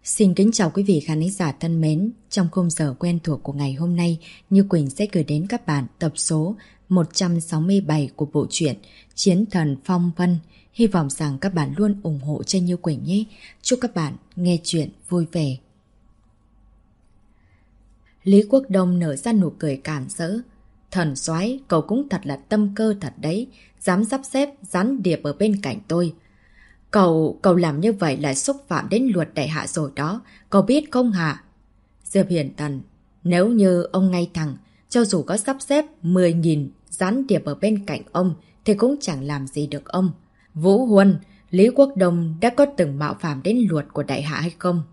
Xin kính chào quý vị khán giả thân mến. Trong khung giờ quen thuộc của ngày hôm nay, Như Quỳnh sẽ gửi đến các bạn tập số 167 của bộ truyện Chiến Thần Phong Vân. Hy vọng rằng các bạn luôn ủng hộ cho Như Quỳnh nhé. Chúc các bạn nghe chuyện vui vẻ. Lý Quốc Đông nở ra nụ cười cản rỡ. Thần soái, cậu cũng thật là tâm cơ thật đấy, dám sắp xếp gián điệp ở bên cạnh tôi. Cậu làm như vậy là xúc phạm đến luật đại hạ rồi đó, cậu biết không hả? Diệp Hiển Tần, nếu như ông ngay thẳng, cho dù có sắp xếp 10.000 gián điệp ở bên cạnh ông, thì cũng chẳng làm gì được ông. Vũ Huân, Lý Quốc Đông đã có từng mạo phạm đến luật của đại hạ hay không?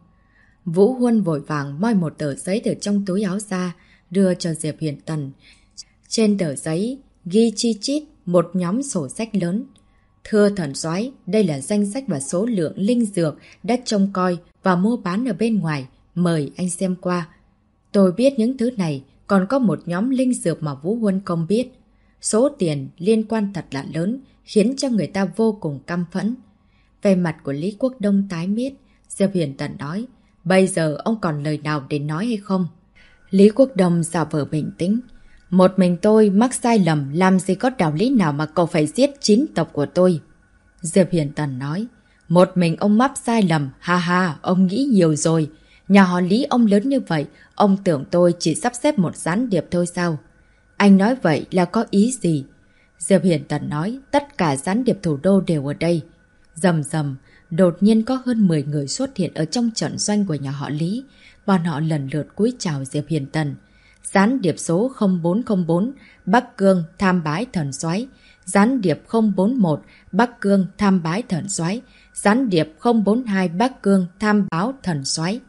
Vũ Huân vội vàng moi một tờ giấy từ trong túi áo ra, đưa cho Diệp Hiển Tần. Trên tờ giấy, ghi chi chít một nhóm sổ sách lớn. Thưa thần soái, đây là danh sách và số lượng linh dược đã trông coi và mua bán ở bên ngoài. Mời anh xem qua. Tôi biết những thứ này, còn có một nhóm linh dược mà Vũ Huân không biết. Số tiền liên quan thật là lớn, khiến cho người ta vô cùng căm phẫn. Về mặt của Lý Quốc Đông tái miết, Diệp Hiển Tần nói, bây giờ ông còn lời nào để nói hay không? Lý Quốc Đông giả vờ bình tĩnh. Một mình tôi mắc sai lầm, làm gì có đạo lý nào mà cậu phải giết 9 tộc của tôi? Diệp Hiển Tần nói, một mình ông mắc sai lầm, ha ha, ông nghĩ nhiều rồi. Nhà họ Lý ông lớn như vậy, ông tưởng tôi chỉ sắp xếp một gián điệp thôi sao? Anh nói vậy là có ý gì? Diệp Hiển Tần nói, tất cả gián điệp thủ đô đều ở đây. Rầm rầm, đột nhiên có hơn 10 người xuất hiện ở trong trận doanh của nhà họ Lý. Bọn họ lần lượt cúi chào Diệp Hiển Tần. Gián điệp số 0404, Bắc Cương tham bái thần soái. Gián điệp 041, Bắc Cương tham bái thần soái. Gián điệp 042, Bắc Cương tham báo thần soái.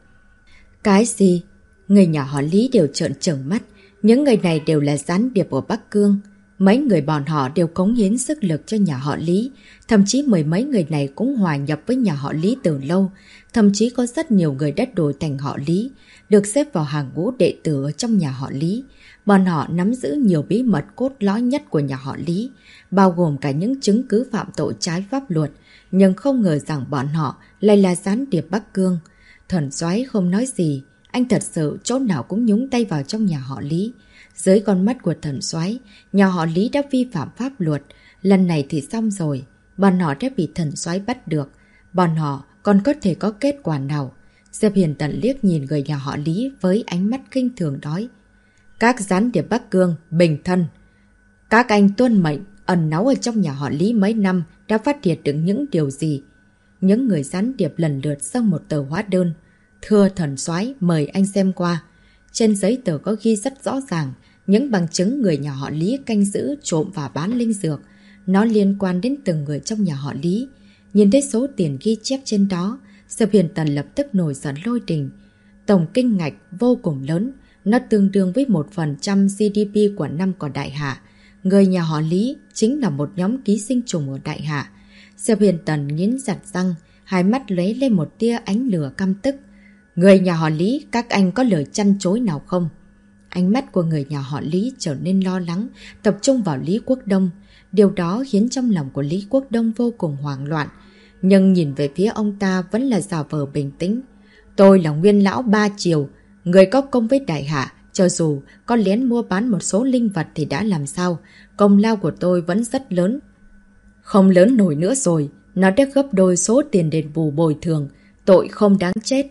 Cái gì? Người nhà họ Lý đều trợn trừng mắt. Những người này đều là gián điệp của Bắc Cương. Mấy người bọn họ đều cống hiến sức lực cho nhà họ Lý. Thậm chí mười mấy người này cũng hòa nhập với nhà họ Lý từ lâu. Thậm chí có rất nhiều người đã đổi thành họ Lý, được xếp vào hàng ngũ đệ tử ở trong nhà họ Lý. Bọn họ nắm giữ nhiều bí mật cốt lõi nhất của nhà họ Lý, bao gồm cả những chứng cứ phạm tội trái pháp luật. Nhưng không ngờ rằng bọn họ lại là gián điệp Bắc Cương. Thần soái không nói gì, anh thật sự chỗ nào cũng nhúng tay vào trong nhà họ Lý. Dưới con mắt của thần soái, nhà họ Lý đã vi phạm pháp luật. Lần này thì xong rồi, bọn họ đã bị thần soái bắt được. Bọn họ còn có thể có kết quả nào? Diệp Hiển Tần liếc nhìn người nhà họ Lý với ánh mắt kinh thường nói. Các gián điệp Bắc Cương, bình thân. Các anh tuân mệnh, ẩn náu ở trong nhà họ Lý mấy năm đã phát hiện được những điều gì? Những người gián điệp lần lượt dâng một tờ hóa đơn. Thưa thần soái, mời anh xem qua. Trên giấy tờ có ghi rất rõ ràng những bằng chứng người nhà họ Lý canh giữ, trộm và bán linh dược. Nó liên quan đến từng người trong nhà họ Lý. Nhìn thấy số tiền ghi chép trên đó, Diệp Hiển Tần lập tức nổi giận lôi đình. Tổng kinh ngạch vô cùng lớn, nó tương đương với 1% GDP của năm của đại hạ. Người nhà họ Lý chính là một nhóm ký sinh trùng ở đại hạ. Diệp Hiển Tần nghiến chặt răng, hai mắt lóe lên một tia ánh lửa căm tức. Người nhà họ Lý, các anh có lời chăn chối nào không? Ánh mắt của người nhà họ Lý trở nên lo lắng, tập trung vào Lý Quốc Đông. Điều đó khiến trong lòng của Lý Quốc Đông vô cùng hoảng loạn. Nhưng nhìn về phía ông ta vẫn là giả vờ bình tĩnh. Tôi là nguyên lão Ba Triều, người có công với đại hạ. Cho dù có lén mua bán một số linh vật thì đã làm sao, công lao của tôi vẫn rất lớn. Không lớn nổi nữa rồi, nó đã gấp đôi số tiền đền bù bồi thường, tội không đáng chết.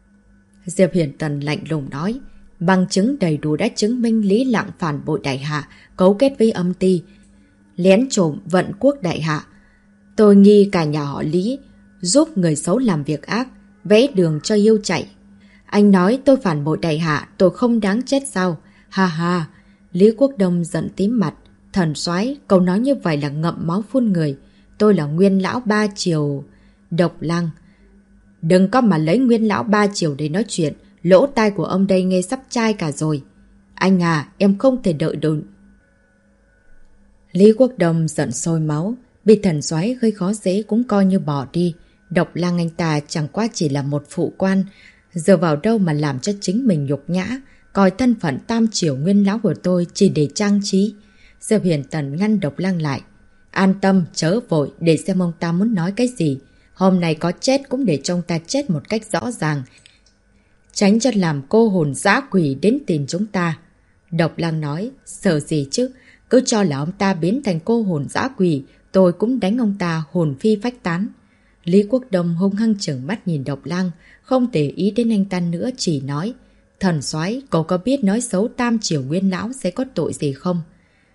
Diệp Hiển Tần lạnh lùng nói, bằng chứng đầy đủ đã chứng minh Lý Lặng phản bội đại hạ, cấu kết với âm ty, lén trộm vận quốc đại hạ. Tôi nghi cả nhà họ Lý giúp người xấu làm việc ác, vẽ đường cho yêu chạy. Anh nói tôi phản bội đại hạ, tôi không đáng chết sao? Ha ha! Lý Quốc Đông giận tím mặt. Thần soái, cậu nói như vậy là ngậm máu phun người. Tôi là nguyên lão Ba Triều. Độc Lăng, đừng có mà lấy nguyên lão Ba Triều để nói chuyện. Lỗ tai của ông đây nghe sắp chai cả rồi. Anh à, em không thể đợi được. Lý Quốc Đông giận sôi máu. Bị thần soái gây khó dễ cũng coi như bỏ đi. Độc Lăng anh ta chẳng qua chỉ là một phụ quan, giờ vào đâu mà làm cho chính mình nhục nhã, coi thân phận tam triều nguyên lão của tôi chỉ để trang trí. Diệp Hiển Tần ngăn Độc Lăng lại. An tâm, chớ vội, để xem ông ta muốn nói cái gì. Hôm nay có chết cũng để cho ông ta chết một cách rõ ràng. Tránh cho làm cô hồn dã quỷ đến tìm chúng ta. Độc Lang nói, sợ gì chứ, cứ cho là ông ta biến thành cô hồn dã quỷ, tôi cũng đánh ông ta hồn phi phách tán. Lý Quốc Đông hung hăng trừng mắt nhìn Độc Lang, không để ý đến anh ta nữa, chỉ nói, thần soái, cậu có biết nói xấu Tam Triều Nguyên Lão sẽ có tội gì không?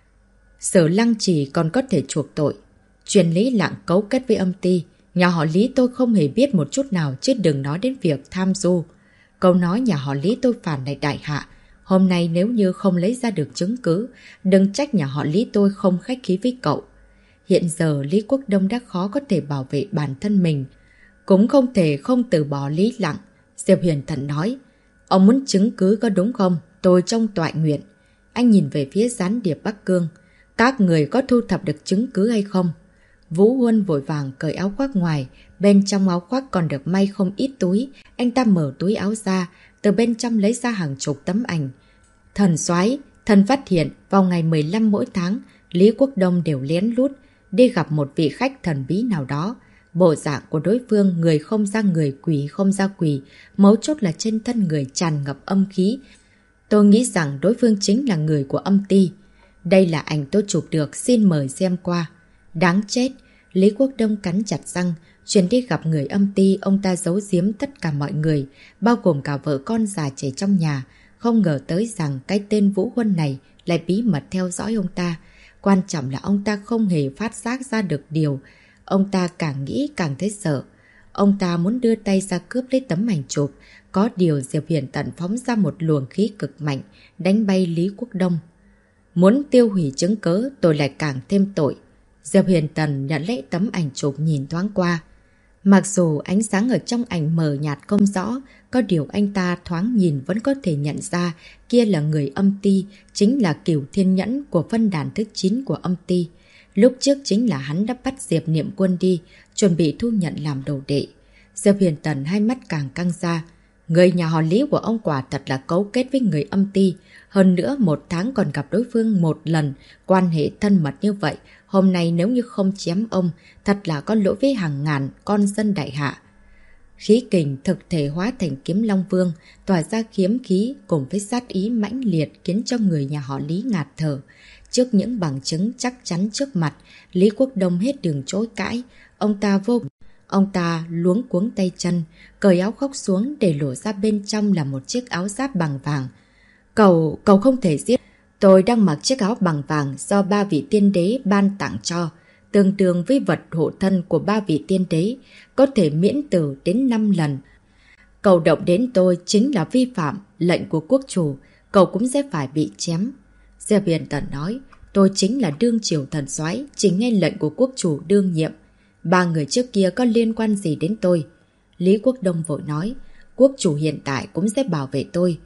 Sở Lăng Trì còn có thể chuộc tội. Truyền Lý Lặng cấu kết với âm ty, nhà họ Lý tôi không hề biết một chút nào, chứ đừng nói đến việc tham du. Cậu nói nhà họ Lý tôi phản lại đại hạ. Hôm nay nếu như không lấy ra được chứng cứ, đừng trách nhà họ Lý tôi không khách khí với cậu. Hiện giờ Lý Quốc Đông đã khó có thể bảo vệ bản thân mình, cũng không thể không từ bỏ Lý Lặng. Diệp Huyền Thần nói, ông muốn chứng cứ có đúng không? Tôi trong toại nguyện. Anh nhìn về phía gián điệp Bắc Cương. Các người có thu thập được chứng cứ hay không? Vũ Huân vội vàng cởi áo khoác ngoài, bên trong áo khoác còn được may không ít túi. Anh ta mở túi áo ra, từ bên trong lấy ra hàng chục tấm ảnh. Thần soái, thần phát hiện vào ngày 15 mỗi tháng, Lý Quốc Đông đều lén lút đi gặp một vị khách thần bí nào đó. Bộ dạng của đối phương người không ra người, quỷ không ra quỷ, mấu chốt là trên thân người tràn ngập âm khí. Tôi nghĩ rằng đối phương chính là người của âm ty. Đây là ảnh tôi chụp được, xin mời xem qua. Đáng chết, Lý Quốc Đông cắn chặt răng, chuyến đi gặp người âm ty, ông ta giấu giếm tất cả mọi người, bao gồm cả vợ con già trẻ trong nhà. Không ngờ tới rằng cái tên Vũ Huân này lại bí mật theo dõi ông ta. Quan trọng là ông ta không hề phát giác ra được điều. Ông ta càng nghĩ càng thấy sợ. Ông ta muốn đưa tay ra cướp lấy tấm ảnh chụp. Có điều Diệp Huyền Tần phóng ra một luồng khí cực mạnh, đánh bay Lý Quốc Đông. Muốn tiêu hủy chứng cớ, tôi lại càng thêm tội. Diệp Huyền Tần nhận lấy tấm ảnh chụp nhìn thoáng qua. Mặc dù ánh sáng ở trong ảnh mờ nhạt không rõ, có điều anh ta thoáng nhìn vẫn có thể nhận ra kia là người âm ty, chính là Cửu Thiên Nhẫn của phân đàn thứ 9 của âm ty. Lúc trước chính là hắn đã bắt Diệp Niệm Quân đi, chuẩn bị thu nhận làm đồ đệ. Diệp Huyền Tần hai mắt càng căng ra. Người nhà họ Lý của ông quả thật là cấu kết với người âm ty. Hơn nữa 1 tháng còn gặp đối phương 1 lần, quan hệ thân mật như vậy. Hôm nay nếu như không chém ông, thật là có lỗi với hàng ngàn con dân đại hạ. Khí kình thực thể hóa thành kiếm Long Vương, tỏa ra kiếm khí cùng với sát ý mãnh liệt khiến cho người nhà họ Lý ngạt thở. Trước những bằng chứng chắc chắn trước mặt, Lý Quốc Đông hết đường chối cãi. Ông ta luống cuống tay chân, cởi áo khoác xuống để lộ ra bên trong là một chiếc áo giáp bằng vàng. Cậu không thể giết. Tôi đang mặc chiếc áo bằng vàng do 3 vị tiên đế ban tặng cho, tương đương với vật hộ thân của 3 vị tiên đế, có thể miễn tử đến 5 lần. Cậu động đến tôi chính là vi phạm lệnh của quốc chủ, cậu cũng sẽ phải bị chém. Diệp Huyền Tần nói, tôi chính là đương triều thần soái, chỉ nghe lệnh của quốc chủ đương nhiệm. 3 người trước kia có liên quan gì đến tôi? Lý Quốc Đông vội nói, quốc chủ hiện tại cũng sẽ bảo vệ tôi.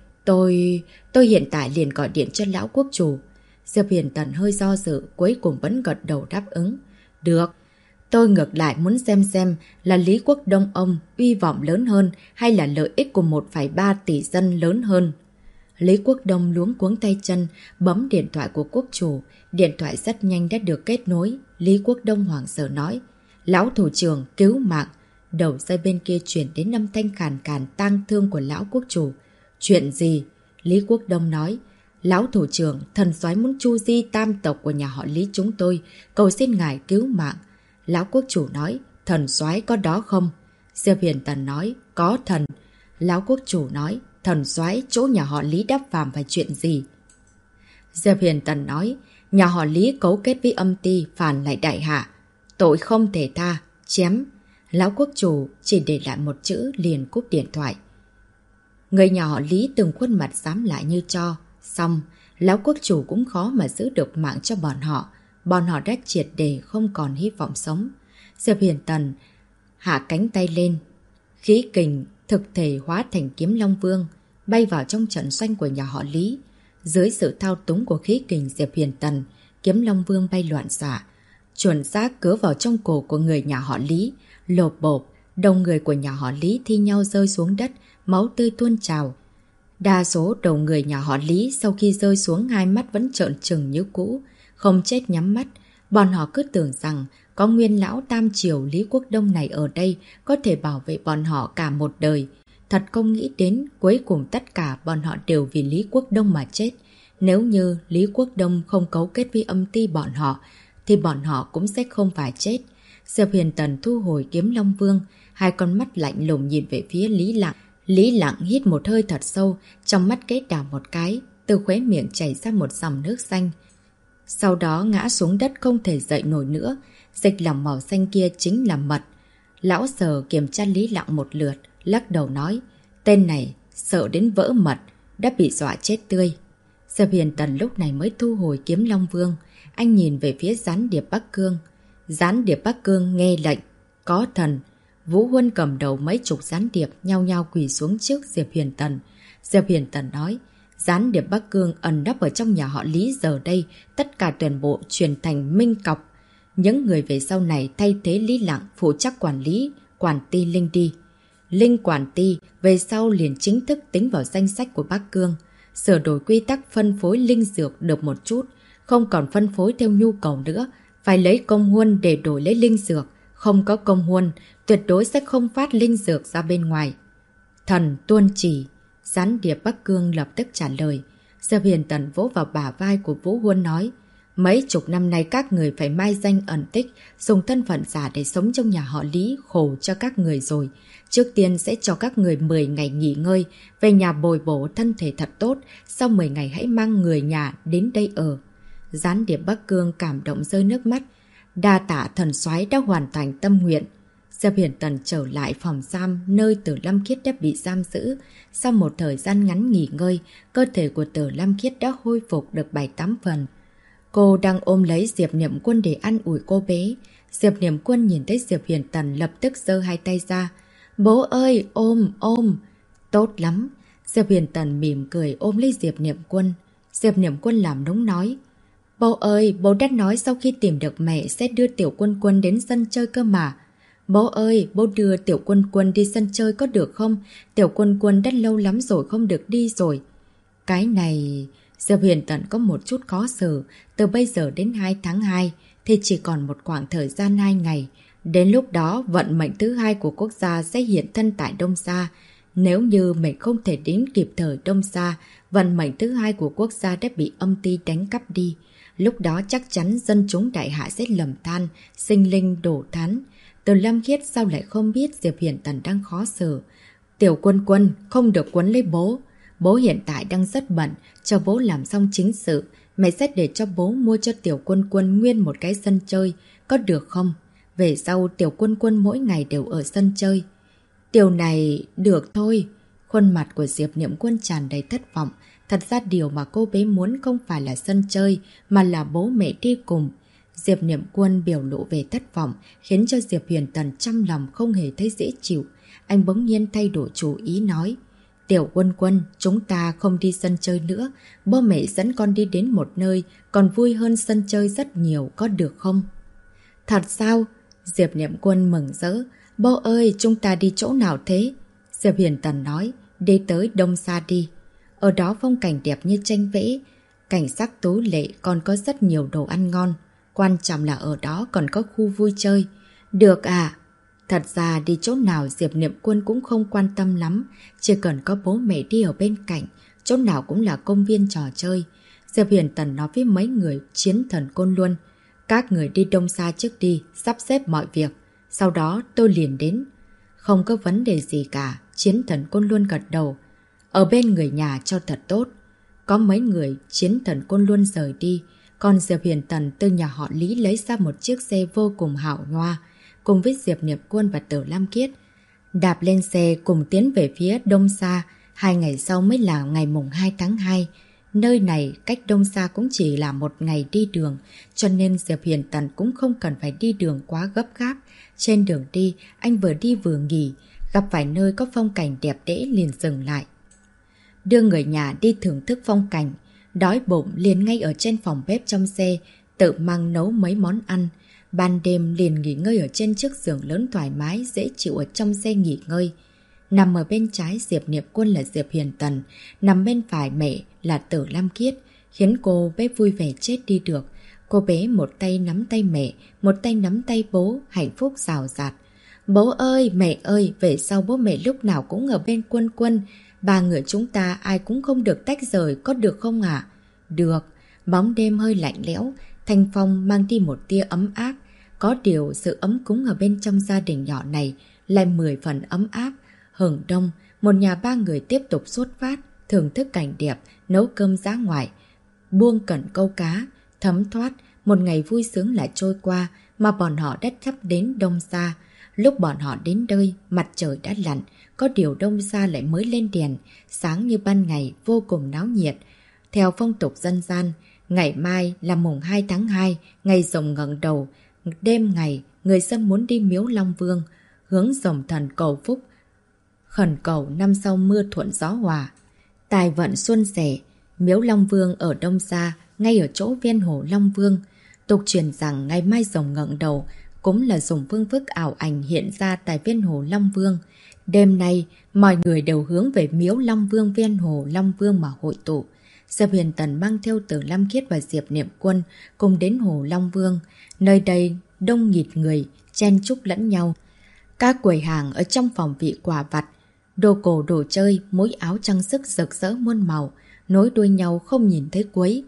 Tôi hiện tại liền gọi điện cho lão quốc chủ. Diệp Huyền Tần hơi do dự, cuối cùng vẫn gật đầu đáp ứng. Được, tôi ngược lại muốn xem là Lý Quốc Đông ông uy vọng lớn hơn hay là lợi ích của 1,3 tỷ dân lớn hơn. Lý Quốc Đông luống cuống tay chân, bấm điện thoại của quốc chủ. Điện thoại rất nhanh đã được kết nối. Lý Quốc Đông hoảng sợ nói, lão thủ trưởng cứu mạng. Đầu dây bên kia chuyển đến âm thanh khàn khàn tang thương của lão quốc chủ. Chuyện gì? Lý Quốc Đông nói, lão thủ trưởng, thần soái muốn chu di tam tộc của nhà họ Lý chúng tôi, cầu xin ngài cứu mạng. Lão quốc chủ nói, thần soái có đó không? Diệp Huyền Tần nói, có thần. Lão quốc chủ nói, thần soái chỗ nhà họ Lý đáp phàm phải chuyện gì? Diệp Huyền Tần nói, nhà họ Lý cấu kết với âm ty phản lại đại hạ, tội không thể tha, chém. Lão quốc chủ chỉ để lại một chữ liền cúp điện thoại. Người nhà họ Lý từng khuôn mặt xám lại như tro. Xong, lão quốc chủ cũng khó mà giữ được mạng cho bọn họ. Bọn họ đã triệt để không còn hy vọng sống. Diệp Huyền Tần hạ cánh tay lên. Khí kình thực thể hóa thành kiếm Long Vương, bay vào trong trận doanh của nhà họ Lý. Dưới sự thao túng của khí kình Diệp Huyền Tần, kiếm Long Vương bay loạn xạ, chuẩn xác cứa vào trong cổ của người nhà họ Lý. Lộp bộp, đầu người của nhà họ Lý thi nhau rơi xuống đất, máu tươi tuôn trào. Đa số đầu người nhà họ Lý sau khi rơi xuống hai mắt vẫn trợn trừng như cũ, không chết nhắm mắt. Bọn họ cứ tưởng rằng có nguyên lão tam triều Lý Quốc Đông này ở đây có thể bảo vệ bọn họ cả một đời. Thật không nghĩ đến cuối cùng tất cả bọn họ đều vì Lý Quốc Đông mà chết. Nếu như Lý Quốc Đông không cấu kết với âm ty bọn họ, thì bọn họ cũng sẽ không phải chết. Diệp Huyền Tần thu hồi kiếm Long Vương, hai con mắt lạnh lùng nhìn về phía Lý Lặng. Lý Lặng hít một hơi thật sâu, trong mắt kết đảo một cái, từ khóe miệng chảy ra một dòng nước xanh. Sau đó ngã xuống đất không thể dậy nổi nữa, dịch lòng màu xanh kia chính là mật. Lão Sở kiểm tra Lý Lặng một lượt, lắc đầu nói, tên này sợ đến vỡ mật, đã bị dọa chết tươi. Diệp Huyền Tần lúc này mới thu hồi kiếm Long Vương, anh nhìn về phía gián điệp Bắc Cương. Gián điệp Bắc Cương nghe lệnh, có thần. Vũ Huân cầm đầu mấy chục gián điệp nhao nhao quỳ xuống trước Diệp Huyền Tần. Diệp Huyền Tần nói, gián điệp Bắc Cương ẩn nấp ở trong nhà họ Lý giờ đây, tất cả toàn bộ chuyển thành minh cọc. Những người về sau này thay thế Lý Lặng phụ trách quản lý, quản ty Linh đi. Linh quản ty về sau liền chính thức tính vào danh sách của Bắc Cương. Sửa đổi quy tắc phân phối linh dược được một chút, không còn phân phối theo nhu cầu nữa, phải lấy công huân để đổi lấy linh dược. Không có công huân, tuyệt đối sẽ không phát linh dược ra bên ngoài. Thần tuân chỉ. Gián điệp Bắc Cương lập tức trả lời. Diệp Huyền Tần vỗ vào bả vai của Vũ Huân nói, mấy chục năm nay các người phải mai danh ẩn tích, dùng thân phận giả để sống trong nhà họ Lý, khổ cho các người rồi. Trước tiên sẽ cho các người 10 ngày nghỉ ngơi, về nhà bồi bổ thân thể thật tốt, sau 10 ngày hãy mang người nhà đến đây ở. Gián điệp Bắc Cương cảm động rơi nước mắt. Đa tạ thần soái đã hoàn thành tâm nguyện. Diệp Huyền Tần trở lại phòng giam nơi Tử Lâm Khiết đã bị giam giữ. Sau một thời gian ngắn nghỉ ngơi, cơ thể của Tử Lâm Khiết đã hồi phục được 7-8 phần. Cô đang ôm lấy Diệp Niệm Quân để an ủi cô bé. Diệp Niệm Quân nhìn thấy Diệp Huyền Tần lập tức giơ hai tay ra. Bố ơi, ôm, ôm. Tốt lắm. Diệp Huyền Tần mỉm cười ôm lấy Diệp Niệm Quân. Diệp Niệm Quân làm nũng nói. Bố ơi, bố đã nói sau khi tìm được mẹ sẽ đưa Tiểu Quân Quân đến sân chơi cơ mà. Bố ơi, bố đưa Tiểu Quân Quân đi sân chơi có được không? Tiểu Quân Quân đã lâu lắm rồi không được đi rồi. Cái này... Diệp Huyền Tần có một chút khó xử. Từ bây giờ đến 2 tháng 2 thì chỉ còn một khoảng thời gian 2 ngày. Đến lúc đó, vận mệnh thứ hai của quốc gia sẽ hiện thân tại Đông Sa. Nếu như mình không thể đến kịp thời Đông Sa, vận mệnh thứ hai của quốc gia đã bị âm ty đánh cắp đi. Lúc đó chắc chắn dân chúng đại hạ sẽ lầm than, sinh linh đổ thán. Từ Lâm Khiết sao lại không biết Diệp Huyền Tần đang khó xử. Tiểu Quân Quân không được quấn lấy bố. Bố hiện tại đang rất bận, cho bố làm xong chính sự. Mẹ sẽ để cho bố mua cho Tiểu Quân Quân nguyên một cái sân chơi, có được không? Về sau Tiểu Quân Quân mỗi ngày đều ở sân chơi. Điều này được thôi. Khuôn mặt của Diệp Niệm Quân tràn đầy thất vọng. Thật ra điều mà cô bé muốn không phải là sân chơi, mà là bố mẹ đi cùng. Diệp Niệm Quân biểu lộ về thất vọng, khiến cho Diệp Huyền Tần trong lòng không hề thấy dễ chịu. Anh bỗng nhiên thay đổi chủ ý nói. Tiểu Quân Quân, chúng ta không đi sân chơi nữa. Bố mẹ dẫn con đi đến một nơi còn vui hơn sân chơi rất nhiều, có được không? Thật sao? Diệp Niệm Quân mừng rỡ. Bố ơi, chúng ta đi chỗ nào thế? Diệp Huyền Tần nói, đi tới Đông Sa đi. Ở đó phong cảnh đẹp như tranh vẽ, cảnh sắc tú lệ, còn có rất nhiều đồ ăn ngon. Quan trọng là ở đó còn có khu vui chơi. Được à? Thật ra đi chỗ nào Diệp Niệm Quân cũng không quan tâm lắm, chỉ cần có bố mẹ đi ở bên cạnh, chỗ nào cũng là công viên trò chơi. Diệp Huyền Tần nói với mấy người chiến thần Côn Luân, các người đi Đông Sa trước đi, sắp xếp mọi việc, sau đó tôi liền đến. Không có vấn đề gì cả, chiến thần Côn Luân gật đầu. Ở bên người nhà cho thật tốt. Có mấy người chiến thần Côn Luân rời đi, còn Diệp Huyền Tần từ nhà họ Lý lấy ra một chiếc xe vô cùng hào hoa, cùng với Diệp Niệm Quân và Tử Lam Kiết. Đạp lên xe cùng tiến về phía Đông Sa. 2 ngày sau mới là ngày mùng 2 tháng 2. Nơi này cách Đông Sa cũng chỉ là 1 ngày đi đường, cho nên Diệp Huyền Tần cũng không cần phải đi đường quá gấp gáp. Trên đường đi, anh vừa đi vừa nghỉ, gặp phải nơi có phong cảnh đẹp đẽ liền dừng lại. Đưa người nhà đi thưởng thức phong cảnh, đói bụng liền ngay ở trên phòng bếp trong xe, tự mang nấu mấy món ăn. Ban đêm liền nghỉ ngơi ở trên chiếc giường lớn thoải mái, dễ chịu ở trong xe nghỉ ngơi. Nằm ở bên trái Diệp Niệm Quân là Diệp Huyền Tần, nằm bên phải mẹ là Tử Lam Kiết, khiến cô bé vui vẻ chết đi được. Cô bé một tay nắm tay mẹ, một tay nắm tay bố, hạnh phúc rào rạt. Bố ơi, mẹ ơi, về sau bố mẹ lúc nào cũng ở bên Quân Quân. Ba người chúng ta ai cũng không được tách rời, có được không ạ? Được. Bóng đêm hơi lạnh lẽo, thanh phong mang đi một tia ấm áp. Có điều sự ấm cúng ở bên trong gia đình nhỏ này lại 10 phần ấm áp. Hừng đông, một nhà ba người tiếp tục xuất phát, thưởng thức cảnh đẹp, nấu cơm dã ngoại, buông cẩn câu cá, thấm thoát. Một ngày vui sướng lại trôi qua mà bọn họ đã sắp đến Đông Sa. Lúc bọn họ đến nơi, mặt trời đã lặn, có điều Đông Sa lại mới lên đèn, sáng như ban ngày, vô cùng náo nhiệt. Theo phong tục dân gian, ngày mai là mùng 2 tháng 2, ngày rồng ngẩng đầu. Đêm ngày, người dân muốn đi miếu Long Vương, hướng rồng thần cầu phúc, khẩn cầu năm sau mưa thuận gió hòa, tài vận xuân sẻ. Miếu Long Vương ở Đông Sa, ngay ở chỗ ven hồ Long Vương. Tục truyền rằng ngày mai rồng ngẩng đầu cũng là dùng phương thức ảo ảnh hiện ra tại ven hồ Long Vương. Đêm nay, mọi người đều hướng về miếu Long Vương ven hồ Long Vương mà hội tụ. Diệp Huyền Tần mang theo Từ Lam Khiết và Diệp Niệm Quân cùng đến hồ Long Vương. Nơi đây đông nghịt người, chen chúc lẫn nhau. Các quầy hàng ở trong phòng vị quà vặt, đồ cổ đồ chơi, mỗi áo trang sức rực rỡ muôn màu, nối đuôi nhau không nhìn thấy cuối.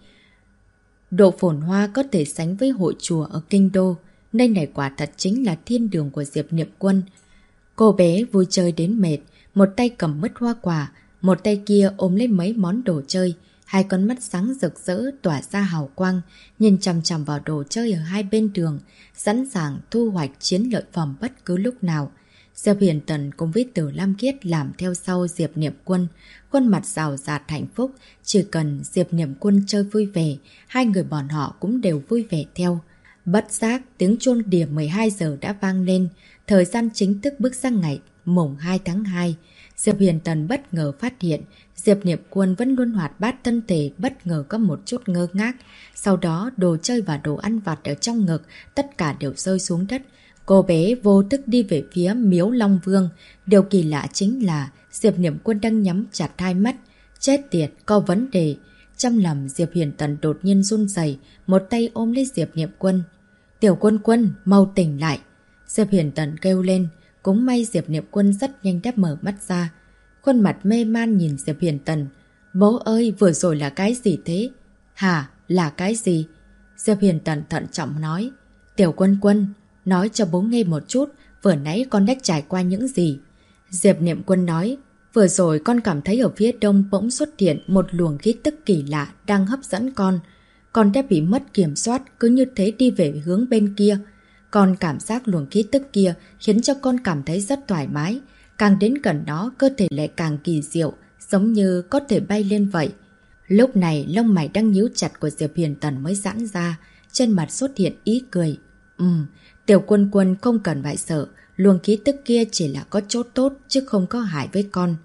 Độ phồn hoa có thể sánh với hội chùa ở Kinh Đô. Nơi này quả thật chính là thiên đường của Diệp Niệm Quân. Cô bé vui chơi đến mệt, một tay cầm mứt hoa quả, một tay kia ôm lấy mấy món đồ chơi. Hai con mắt sáng rực rỡ tỏa ra hào quang, nhìn chằm chằm vào đồ chơi ở hai bên đường, sẵn sàng thu hoạch chiến lợi phẩm bất cứ lúc nào. Diệp Huyền Tần cùng với Từ Lam Khiết làm theo sau Diệp Niệm Quân, khuôn mặt rào rạt hạnh phúc. Chỉ cần Diệp Niệm Quân chơi vui vẻ, hai người bọn họ cũng đều vui vẻ theo. Bất giác, tiếng chuông điểm 12 giờ đã vang lên, thời gian chính thức bước sang ngày mùng 2 tháng 2. Diệp Huyền Tần bất ngờ phát hiện, Diệp Niệm Quân vẫn luôn hoạt bát thân thể, bất ngờ có một chút ngơ ngác. Sau đó, đồ chơi và đồ ăn vặt ở trong ngực, tất cả đều rơi xuống đất. Cô bé vô thức đi về phía miếu Long Vương. Điều kỳ lạ chính là Diệp Niệm Quân đang nhắm chặt hai mắt. Chết tiệt, có vấn đề. Trong lòng Diệp Huyền Tần đột nhiên run rẩy, một tay ôm lấy Diệp Niệm Quân. Tiểu Quân Quân, mau tỉnh lại. Diệp Huyền Tần kêu lên. Cũng may Diệp Niệm Quân rất nhanh đã mở mắt ra. Khuôn mặt mê man nhìn Diệp Huyền Tần. Bố ơi, vừa rồi là cái gì thế? Hả? Là cái gì? Diệp Huyền Tần thận trọng nói. Tiểu Quân Quân, nói cho bố nghe một chút, vừa nãy con đã trải qua những gì? Diệp Niệm Quân nói. Vừa rồi con cảm thấy ở phía đông bỗng xuất hiện một luồng khí tức kỳ lạ đang hấp dẫn con. Con đã bị mất kiểm soát, cứ như thế đi về hướng bên kia. Con cảm giác luồng khí tức kia khiến cho con cảm thấy rất thoải mái. Càng đến gần đó, cơ thể lại càng kỳ diệu, giống như có thể bay lên vậy. Lúc này, lông mày đang nhíu chặt của Diệp Huyền Tần mới giãn ra, trên mặt xuất hiện ý cười. Tiểu Quân Quân không cần phải sợ, luồng khí tức kia chỉ là có chỗ tốt chứ không có hại với con.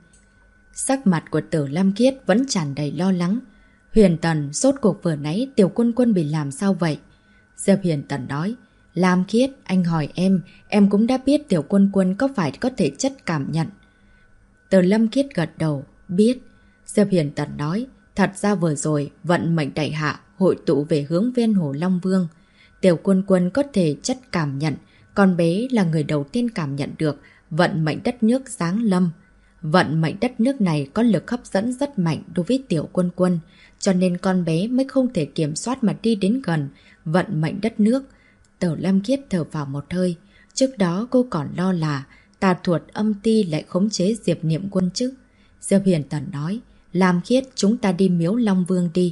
Sắc mặt của Tử Lam Khiết vẫn tràn đầy lo lắng. Huyền Tần, rốt cuộc vừa nãy Tiểu Quân Quân bị làm sao vậy? Diệp Huyền Tần nói. Lam Khiết, anh hỏi em cũng đã biết Tiểu Quân Quân có phải có thể chất cảm nhận. Từ Lâm Khiết gật đầu, biết. Diệp Huyền Tần nói, thật ra vừa rồi, vận mệnh đại hạ hội tụ về hướng ven hồ Long Vương. Tiểu Quân Quân có thể chất cảm nhận, con bé là người đầu tiên cảm nhận được vận mệnh đất nước giáng lâm. Vận mệnh đất nước này có lực hấp dẫn rất mạnh đối với Tiểu Quân Quân, cho nên con bé mới không thể kiểm soát mà đi đến gần vận mệnh đất nước. Tử Lam Khiết thở vào một hơi. Trước đó cô còn lo là tà thuật âm ti lại khống chế Diệp Niệm Quân chứ. Diệp Huyền Tần nói, Lam Khiết, chúng ta đi miếu Long Vương đi.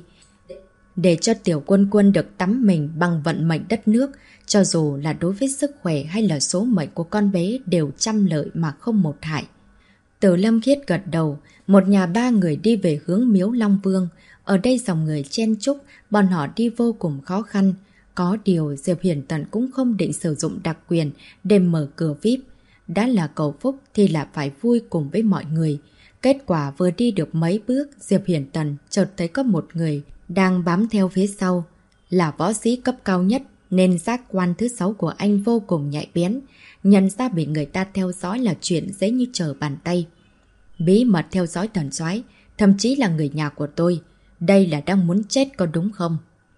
Để cho Tiểu Quân Quân được tắm mình bằng vận mệnh đất nước, cho dù là đối với sức khỏe hay là số mệnh của con bé đều trăm lợi mà không một hại. Tử Lam Khiết gật đầu, một nhà ba người đi về hướng miếu Long Vương. Ở đây dòng người chen chúc, bọn họ đi vô cùng khó khăn. Có điều Diệp Huyền Tần cũng không định sử dụng đặc quyền để mở cửa VIP. Đã là cầu phúc thì là phải vui cùng với mọi người. Kết quả vừa đi được mấy bước, Diệp Huyền Tần chợt thấy có một người đang bám theo phía sau. Là võ sĩ cấp cao nhất nên giác quan thứ 6 của anh vô cùng nhạy bén. Nhận ra bị người ta theo dõi là chuyện dễ như trở bàn tay. Bí mật theo dõi Thần Soái, thậm chí là người nhà của tôi. Đây là đang muốn chết có đúng không?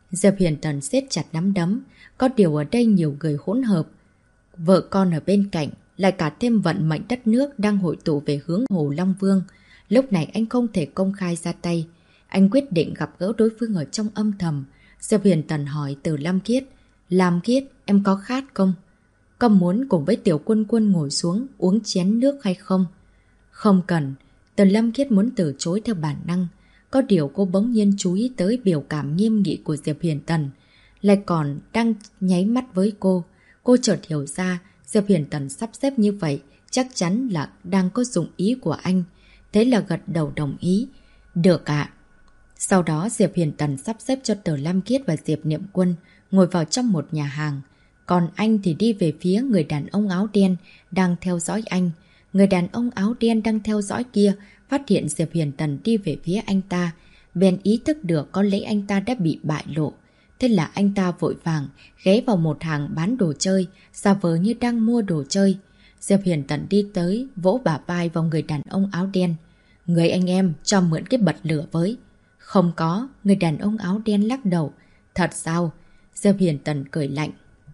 Diệp Huyền Tần siết chặt nắm đấm. Có điều ở đây nhiều người hỗn hợp. Vợ con ở bên cạnh, lại cả thêm vận mệnh đất nước đang hội tụ về hướng Hồ Long Vương. Lúc này anh không thể công khai ra tay. Anh quyết định gặp gỡ đối phương ở trong âm thầm. Diệp Huyền Tần hỏi Từ Lam Kiết. Lam Kiết, em có khát không? Có muốn cùng với Tiểu Quân Quân ngồi xuống uống chén nước hay không? Không cần. Từ Lam Kiết muốn từ chối theo bản năng. Có điều cô bỗng nhiên chú ý tới biểu cảm nghiêm nghị của Diệp Huyền Tần. Lại còn đang nháy mắt với cô. Cô chợt hiểu ra Diệp Huyền Tần sắp xếp như vậy chắc chắn là đang có dụng ý của anh. Thế là gật đầu đồng ý. Được ạ. Sau đó Diệp Huyền Tần sắp xếp cho Từ Lam Kiết và Diệp Niệm Quân ngồi vào trong một nhà hàng. Còn anh thì đi về phía người đàn ông áo đen đang theo dõi anh. Người đàn ông áo đen đang theo dõi kia phát hiện Diệp Huyền Tần đi về phía anh ta. Bèn ý thức được có lẽ anh ta đã bị bại lộ. Thế là anh ta vội vàng ghé vào một hàng bán đồ chơi, giả vờ như đang mua đồ chơi. Diệp Huyền Tần đi tới, vỗ bả vai vào người đàn ông áo đen. Người anh em cho mượn cái bật lửa với. Không có, người đàn ông áo đen lắc đầu. Thật sao? Diệp Huyền Tần cười lạnh.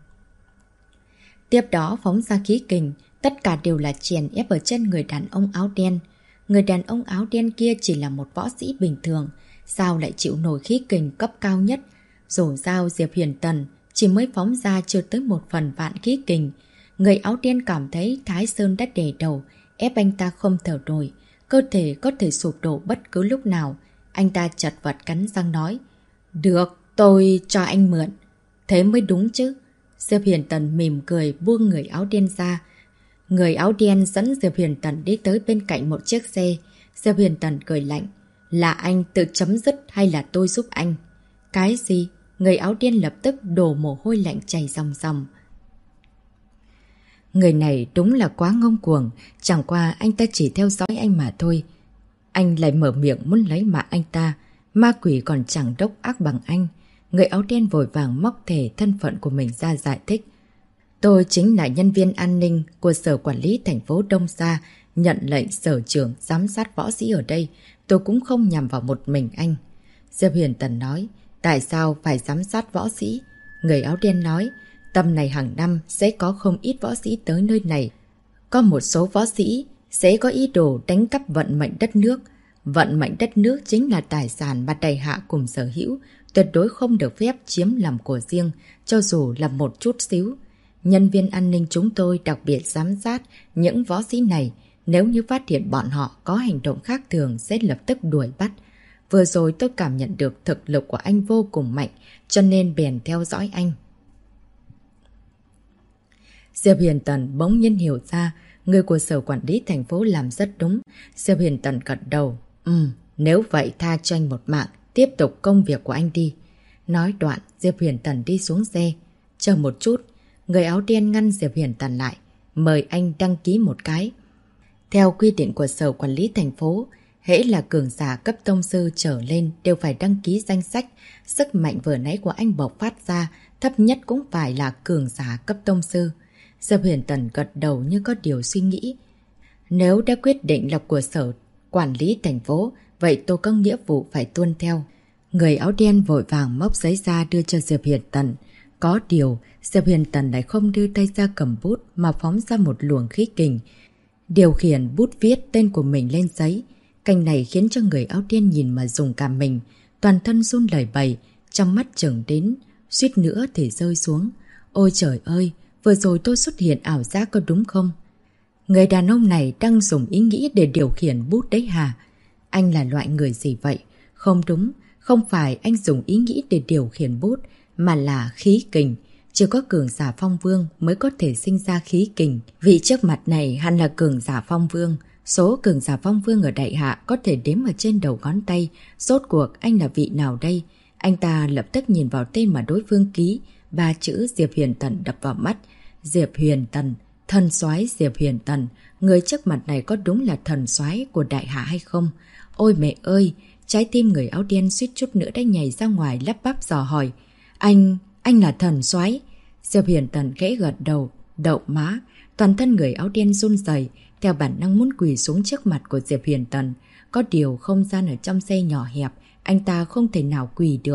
Tiếp đó phóng ra khí kình, tất cả đều là chèn ép ở chân người đàn ông áo đen. Người đàn ông áo đen kia chỉ là một võ sĩ bình thường, sao lại chịu nổi khí kình cấp cao nhất? Dù sao Diệp Huyền Tần chỉ mới phóng ra chưa tới 1/1000 khí kình. Người áo đen cảm thấy Thái Sơn đã đè đầu, ép anh ta không thở nổi, cơ thể có thể sụp đổ bất cứ lúc nào. Anh ta chật vật cắn răng nói. Được, tôi cho anh mượn. Thế mới đúng chứ. Diệp Huyền Tần mỉm cười buông người áo đen ra. Người áo đen dẫn Diệp Huyền Tần đi tới bên cạnh một chiếc xe. Diệp Huyền Tần cười lạnh. Là anh tự chấm dứt hay là tôi giúp anh? Cái gì? Người áo đen lập tức đổ mồ hôi lạnh chảy ròng ròng. Người này đúng là quá ngông cuồng. Chẳng qua anh ta chỉ theo dõi anh mà thôi. Anh lại mở miệng muốn lấy mạng anh ta. Ma quỷ còn chẳng độc ác bằng anh. Người áo đen vội vàng móc thẻ thân phận của mình ra giải thích. Tôi chính là nhân viên an ninh của sở quản lý thành phố Đông Sa, nhận lệnh sở trưởng giám sát võ sĩ ở đây. Tôi cũng không nhằm vào một mình anh. Diệp Huyền Tần nói. Tại sao phải giám sát võ sĩ? Người áo đen nói. Tầm này hàng năm sẽ có không ít võ sĩ tới nơi này. Có một số võ sĩ sẽ có ý đồ đánh cắp vận mệnh đất nước. Vận mệnh đất nước chính là tài sản mà đại hạ cùng sở hữu, tuyệt đối không được phép chiếm làm của riêng, cho dù là một chút xíu. Nhân viên an ninh chúng tôi đặc biệt giám sát những võ sĩ này, nếu như phát hiện bọn họ có hành động khác thường sẽ lập tức đuổi bắt. Vừa rồi tôi cảm nhận được thực lực của anh vô cùng mạnh, cho nên bèn theo dõi anh. Diệp Huyền Tần bỗng nhiên hiểu ra, người của sở quản lý thành phố làm rất đúng. Diệp Huyền Tần gật đầu. Nếu vậy tha cho anh một mạng, tiếp tục công việc của anh đi. Nói đoạn, Diệp Huyền Tần đi xuống xe. Chờ một chút, người áo đen ngăn Diệp Huyền Tần lại. Mời anh đăng ký một cái. Theo quy định của sở quản lý thành phố, hễ là cường giả cấp tông sư trở lên đều phải đăng ký danh sách. Sức mạnh vừa nãy của anh bộc phát ra, thấp nhất cũng phải là cường giả cấp tông sư. Diệp Huyền Tần gật đầu như có điều suy nghĩ. Nếu đã quyết định là của sở quản lý thành phố, vậy tôi có nghĩa vụ phải tuân theo. Người áo đen vội vàng móc giấy ra đưa cho Diệp Huyền Tần. Có điều, Diệp Huyền Tần lại không đưa tay ra cầm bút mà phóng ra một luồng khí kình. Điều khiển bút viết tên của mình lên giấy. Cảnh này khiến cho người áo đen nhìn mà dùng cả mình. Toàn thân run lẩy bẩy, trong mắt chừng đến, suýt nữa thì rơi xuống. Ôi trời ơi, vừa rồi tôi xuất hiện ảo giác có đúng không? Người đàn ông này đang dùng ý nghĩ để điều khiển bút đấy hả? Anh là loại người gì vậy? Không đúng, không phải anh dùng ý nghĩ để điều khiển bút, mà là khí kình. Chỉ có cường giả phong vương mới có thể sinh ra khí kình. Vị trước mặt này hẳn là cường giả phong vương. Số cường giả phong vương ở đại hạ có thể đếm ở trên đầu ngón tay. Rốt cuộc anh là vị nào đây? Anh ta lập tức nhìn vào tên mà đối phương ký. 3 chữ Diệp Huyền Tần đập vào mắt. Diệp Huyền Tần, thần soái Diệp Huyền Tần. Người trước mặt này có đúng là thần soái của đại hạ hay không? Ôi mẹ ơi! Trái tim người áo đen suýt chút nữa đã nhảy ra ngoài lắp bắp dò hỏi. Anh là thần soái. Diệp Huyền Tần khẽ gật đầu, đậu má. Toàn thân người áo đen run rẩy, theo bản năng muốn quỳ xuống trước mặt của Diệp Huyền Tần. Có điều không gian ở trong xe nhỏ hẹp, anh ta không thể nào quỳ được.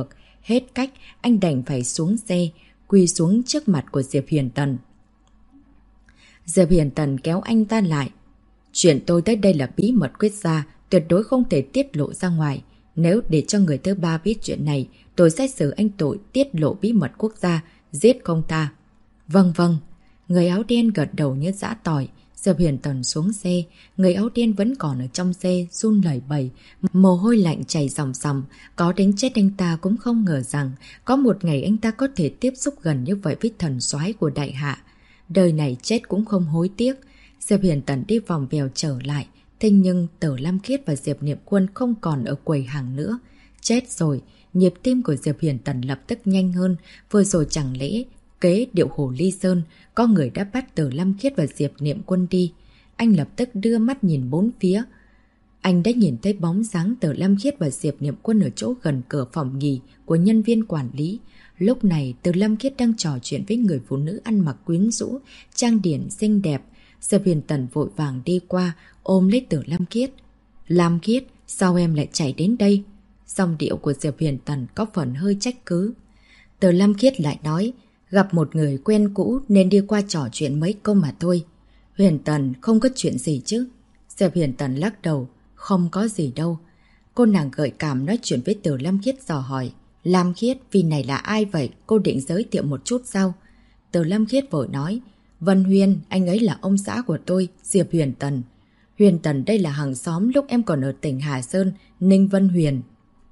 Hết cách, anh đành phải xuống xe, quỳ xuống trước mặt của Diệp Huyền Tần. Diệp Huyền Tần kéo anh ta lại. Chuyện tôi tới đây là bí mật quyết gia, tuyệt đối không thể tiết lộ ra ngoài. Nếu để cho người thứ ba biết chuyện này, tôi sẽ xử anh tội tiết lộ bí mật quốc gia, giết không tha. Vâng vâng, người áo đen gật đầu như giã tỏi. Diệp Huyền Tần xuống xe, người áo đen vẫn còn ở trong xe, run lẩy bẩy, mồ hôi lạnh chảy ròng ròng. Có đến chết anh ta cũng không ngờ rằng có một ngày anh ta có thể tiếp xúc gần như vậy với thần soái của đại hạ. Đời này chết cũng không hối tiếc. Diệp Huyền Tần đi vòng vèo trở lại, thế nhưng Tử Lam Khiết và Diệp Niệm Quân không còn ở quầy hàng nữa. Chết rồi, nhịp tim của Diệp Huyền Tần lập tức nhanh hơn, vừa rồi chẳng lẽ kế điệu Hồ Ly Sơn, có người đã bắt Tử Lam Khiết và Diệp Niệm Quân đi. Anh lập tức đưa mắt nhìn bốn phía. Anh đã nhìn thấy bóng dáng Tử Lam Khiết và Diệp Niệm Quân ở chỗ gần cửa phòng nghỉ của nhân viên quản lý. Lúc này Tử Lam Khiết đang trò chuyện với người phụ nữ ăn mặc quyến rũ, trang điểm xinh đẹp. Diệp Huyền Tần vội vàng đi qua, ôm lấy Tử Lam Khiết. Lam Khiết, sao em lại chạy đến đây? Giọng điệu của Diệp Huyền Tần có phần hơi trách cứ. Tử Lam Khiết lại nói, gặp một người quen cũ nên đi qua trò chuyện mấy câu mà thôi. Huyền Tần, không có chuyện gì chứ? Diệp Huyền Tần lắc đầu, không có gì đâu. Cô nàng gợi cảm nói chuyện với Tử Lam Khiết dò hỏi. Lam Khiết, vì này là ai vậy? Cô định giới thiệu một chút sao? Tử Lam Khiết vội nói, Vân Huyền, anh ấy là ông xã của tôi, Diệp Huyền Tần. Huyền Tần đây là hàng xóm lúc em còn ở tỉnh Hà Sơn, Ninh Vân Huyền.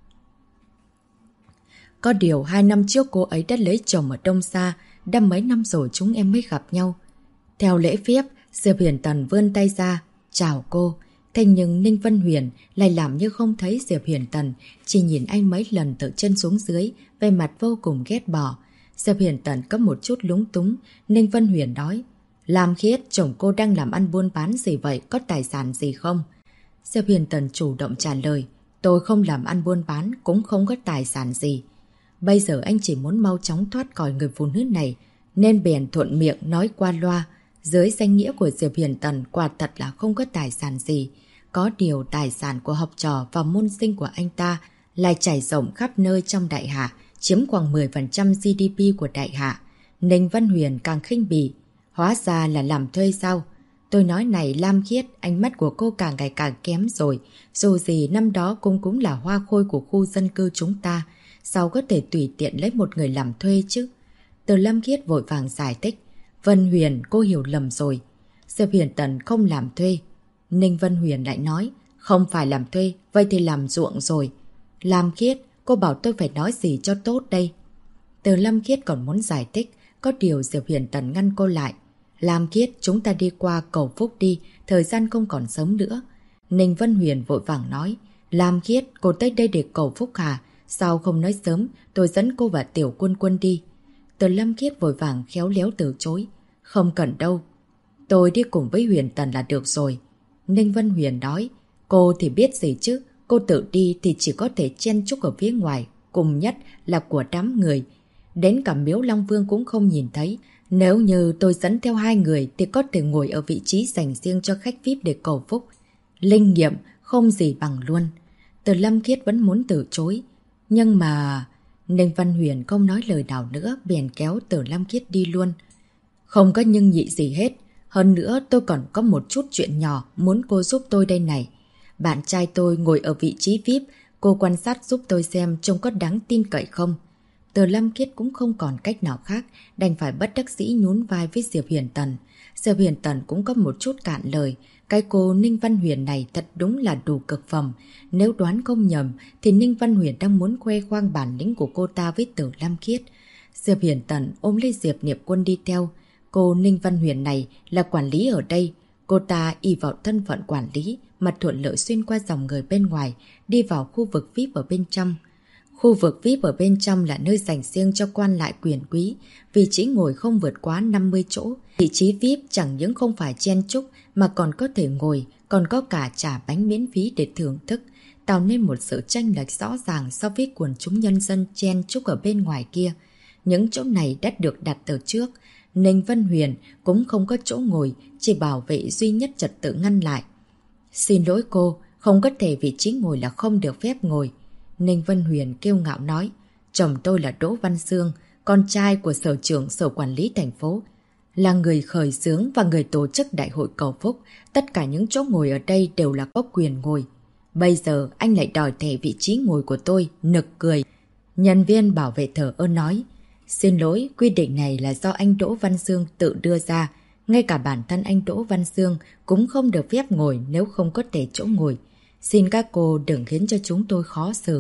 Có điều 2 năm trước cô ấy đã lấy chồng ở Đông Sa, đã mấy năm rồi chúng em mới gặp nhau. Theo lễ phép, Diệp Huyền Tần vươn tay ra, chào cô. Thế nhưng Ninh Vân Huyền lại làm như không thấy Diệp Huyền Tần, chỉ nhìn anh mấy lần từ chân xuống dưới, vẻ mặt vô cùng ghét bỏ. Diệp Huyền Tần có một chút lúng túng, Ninh Vân Huyền nói, Lam Khiết, chồng cô đang làm ăn buôn bán gì vậy, có tài sản gì không? Diệp Huyền Tần chủ động trả lời, tôi không làm ăn buôn bán, cũng không có tài sản gì. Bây giờ anh chỉ muốn mau chóng thoát khỏi người phụ nữ này, nên bèn thuận miệng nói qua loa. Dưới danh nghĩa của Diệp Huyền Tần quả thật là không có tài sản gì. Có điều tài sản của học trò và môn sinh của anh ta lại trải rộng khắp nơi trong đại hạ, chiếm khoảng 10% GDP của đại hạ. Ninh Văn Huyền càng khinh bỉ. Hóa ra là làm thuê sao? Tôi nói này Lam Khiết, ánh mắt của cô càng ngày càng kém rồi. Dù gì năm đó cũng là hoa khôi của khu dân cư chúng ta. Sao có thể tùy tiện lấy một người làm thuê chứ? Từ Lam Khiết vội vàng giải thích. Vân Huyền, cô hiểu lầm rồi. Diệp Huyền Tần không làm thuê. Ninh Vân Huyền lại nói, không phải làm thuê, vậy thì làm ruộng rồi. Lam Khiết, cô bảo tôi phải nói gì cho tốt đây? Từ Lam Khiết còn muốn giải thích, có điều Diệp Huyền Tần ngăn cô lại. Lam Khiết, chúng ta đi qua cầu Phúc đi, thời gian không còn sớm nữa. Ninh Vân Huyền vội vàng nói, Lam Khiết, cô tới đây để cầu Phúc hả? Sao không nói sớm, tôi dẫn cô và Tiểu Quân Quân đi. Từ Lam Khiết vội vàng khéo léo từ chối. Không cần đâu, tôi đi cùng với Huyền Tần là được rồi. Ninh Vân Huyền nói, cô thì biết gì chứ, cô tự đi thì chỉ có thể chen chúc ở phía ngoài, cùng nhất là của đám người. Đến cả Miếu Long Vương cũng không nhìn thấy. Nếu như tôi dẫn theo 2 người thì có thể ngồi ở vị trí dành riêng cho khách VIP để cầu phúc. Linh nghiệm không gì bằng luôn. Từ Lâm Khiết vẫn muốn từ chối. Nhưng mà... Ninh Văn Huyền không nói lời nào nữa, bèn kéo Từ Lâm Khiết đi luôn. Không có nhưng nhị gì hết. Hơn nữa tôi còn có một chút chuyện nhỏ muốn cô giúp tôi đây này. Bạn trai tôi ngồi ở vị trí VIP, cô quan sát giúp tôi xem trông có đáng tin cậy không. Từ Lâm Khiết cũng không còn cách nào khác, đành phải bất đắc dĩ nhún vai với Diệp Huyền Tần. Diệp Huyền Tần cũng có một chút cạn lời. Cái cô Ninh Văn Huyền này thật đúng là đủ cực phẩm. Nếu đoán không nhầm thì Ninh Văn Huyền đang muốn khoe khoang bản lĩnh của cô ta với Từ Lâm Khiết. Diệp Huyền Tần ôm lấy Diệp Niệm Quân đi theo. Cô Ninh Văn Huyền này là quản lý ở đây. Cô ta ỷ vào thân phận quản lý mà thuận lợi xuyên qua dòng người bên ngoài, đi vào khu vực VIP ở bên trong. Khu vực VIP ở bên trong là nơi dành riêng cho quan lại quyền quý, vị trí ngồi không vượt quá 50 chỗ. Vị trí VIP chẳng những không phải chen chúc mà còn có thể ngồi, còn có cả trả bánh miễn phí để thưởng thức, tạo nên một sự chênh lệch rõ ràng so với quần chúng nhân dân chen chúc ở bên ngoài kia. Những chỗ này đã được đặt từ trước. Ninh Văn Huyền cũng không có chỗ ngồi, chỉ bảo vệ duy nhất trật tự ngăn lại. Xin lỗi cô, không có thể vị trí ngồi là không được phép ngồi. Ninh Văn Huyền kiêu ngạo nói, chồng tôi là Đỗ Văn Dương, con trai của sở trưởng sở quản lý thành phố, là người khởi xướng và người tổ chức đại hội cầu phúc. Tất cả những chỗ ngồi ở đây đều là có quyền ngồi. Bây giờ anh lại đòi thẻ vị trí ngồi của tôi, nực cười. Nhân viên bảo vệ thờ ơ nói, xin lỗi, quy định này là do anh Đỗ Văn Dương tự đưa ra. Ngay cả bản thân anh Đỗ Văn Dương cũng không được phép ngồi nếu không có thẻ chỗ ngồi. Xin các cô đừng khiến cho chúng tôi khó xử.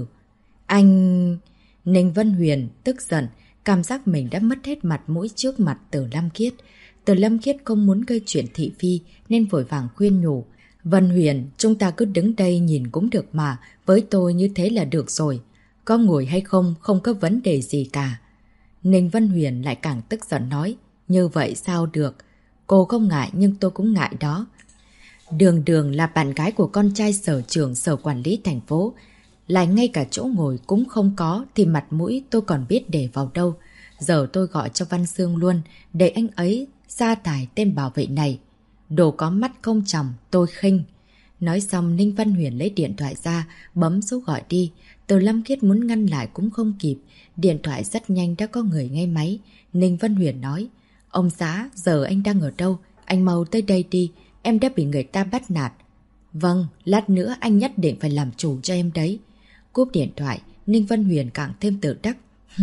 Anh... Ninh Vân Huyền tức giận, cảm giác mình đã mất hết mặt mũi trước mặt Từ Lam Kiết. Từ Lam Kiết không muốn gây chuyện thị phi nên vội vàng khuyên nhủ. Vân Huyền, chúng ta cứ đứng đây nhìn cũng được mà, với tôi như thế là được rồi. Có ngồi hay không, không có vấn đề gì cả. Ninh Vân Huyền lại càng tức giận nói, như vậy sao được? Cô không ngại nhưng tôi cũng ngại đó. Đường Đường là bạn gái của con trai sở trưởng sở quản lý thành phố. Lại ngay cả chỗ ngồi cũng không có thì mặt mũi tôi còn biết để vào đâu. Giờ tôi gọi cho Văn Sương luôn, để anh ấy sa thải tên bảo vệ này. Đồ có mắt không tròng, tôi khinh. Nói xong Ninh Văn Huyền lấy điện thoại ra, bấm số gọi đi. Từ Lam Kiết muốn ngăn lại cũng không kịp. Điện thoại rất nhanh đã có người nghe máy. Ninh Văn Huyền nói, ông xã, giờ anh đang ở đâu? Anh mau tới đây đi, em đã bị người ta bắt nạt. Vâng, lát nữa anh nhất định phải làm chủ cho em đấy. Cúp điện thoại, Ninh Văn Huyền càng thêm tự đắc.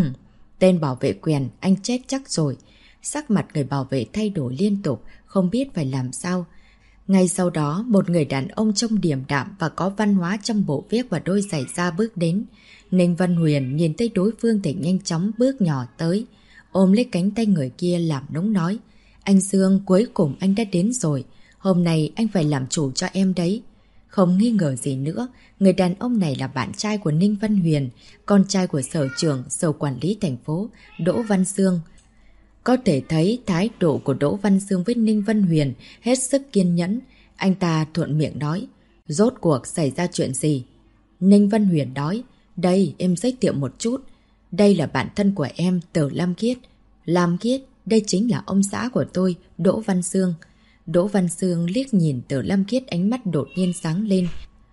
Tên bảo vệ quèn, anh chết chắc rồi. Sắc mặt người bảo vệ thay đổi liên tục, không biết phải làm sao. Ngay sau đó, một người đàn ông trông điềm đạm và có văn hóa trong bộ viết và đôi giày da bước đến. Ninh Văn Huyền nhìn thấy đối phương thì nhanh chóng bước nhỏ tới, ôm lấy cánh tay người kia làm nũng nói. Anh Dương, cuối cùng anh đã đến rồi. Hôm nay anh phải làm chủ cho em đấy. Không nghi ngờ gì nữa, người đàn ông này là bạn trai của Ninh Văn Huyền, con trai của sở trưởng, sở quản lý thành phố, Đỗ Văn Dương. Có thể thấy thái độ của Đỗ Văn Dương với Ninh Văn Huyền hết sức kiên nhẫn. Anh ta thuận miệng nói, rốt cuộc xảy ra chuyện gì? Ninh Văn Huyền nói, đây em giới thiệu một chút. Đây là bạn thân của em, Từ Lam Kiết. Lam Kiết, đây chính là ông xã của tôi, Đỗ Văn Dương. Đỗ Văn Dương liếc nhìn Từ Lam Kiết, ánh mắt đột nhiên sáng lên.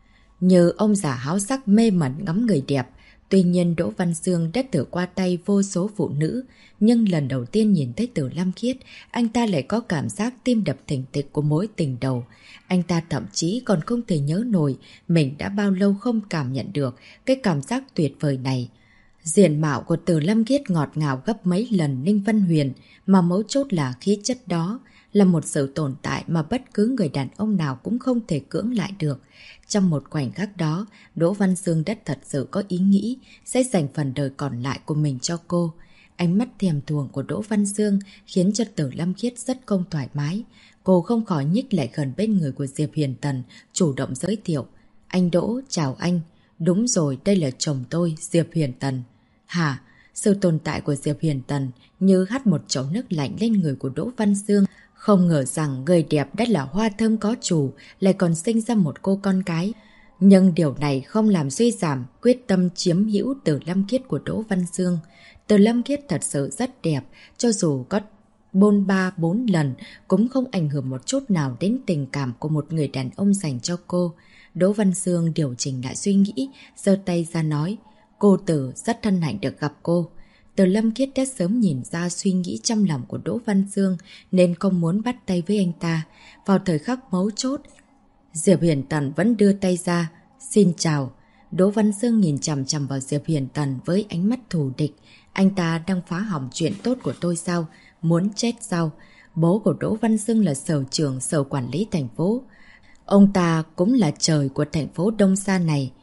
Như ông già háo sắc mê mẩn ngắm người đẹp. Tuy nhiên Đỗ Văn Dương đã thử qua tay vô số phụ nữ, nhưng lần đầu tiên nhìn thấy Từ Lam Kiết, anh ta lại có cảm giác tim đập thình thịch của mối tình đầu. Anh ta thậm chí còn không thể nhớ nổi mình đã bao lâu không cảm nhận được cái cảm giác tuyệt vời này. Diện mạo của Từ Lam Kiết ngọt ngào gấp mấy lần Ninh Văn Huyền, mà mấu chốt là khí chất đó là một sự tồn tại mà bất cứ người đàn ông nào cũng không thể cưỡng lại được. Trong một khoảnh khắc đó, Đỗ Văn Dương đã thật sự có ý nghĩ sẽ dành phần đời còn lại của mình cho cô. Ánh mắt thèm thuồng của Đỗ Văn Dương khiến cho Từ Lam Kiết rất không thoải mái. Cô không khỏi nhích lại gần bên người của Diệp Hiền Tần, chủ động giới thiệu. Anh Đỗ, chào anh. Đúng rồi, đây là chồng tôi, Diệp Hiền Tần. Hả? Sự tồn tại của Diệp Hiền Tần như hắt một chậu nước lạnh lên người của Đỗ Văn Dương. Không ngờ rằng người đẹp đã là hoa thơm có chủ, lại còn sinh ra một cô con gái. Nhưng điều này không làm suy giảm quyết tâm chiếm hữu Từ Lam Kiết của Đỗ Văn Dương. Từ Lam Kiết thật sự rất đẹp, cho dù có bôn ba 4 lần cũng không ảnh hưởng một chút nào đến tình cảm của một người đàn ông dành cho cô. Đỗ Văn Dương điều chỉnh lại suy nghĩ, giơ tay ra nói, cô Từ rất hân hạnh được gặp cô. Từ Lam Kiết đã sớm nhìn ra suy nghĩ trong lòng của Đỗ Văn Dương nên không muốn bắt tay với anh ta. Vào thời khắc mấu chốt, Diệp Hiền Tần vẫn đưa tay ra. Xin chào. Đỗ Văn Dương nhìn chằm chằm vào Diệp Hiền Tần với ánh mắt thù địch. Anh ta đang phá hỏng chuyện tốt của tôi sao? Muốn chết sao? Bố của Đỗ Văn Dương là sở trưởng sở quản lý thành phố. Ông ta cũng là trời của thành phố Đông Sa này.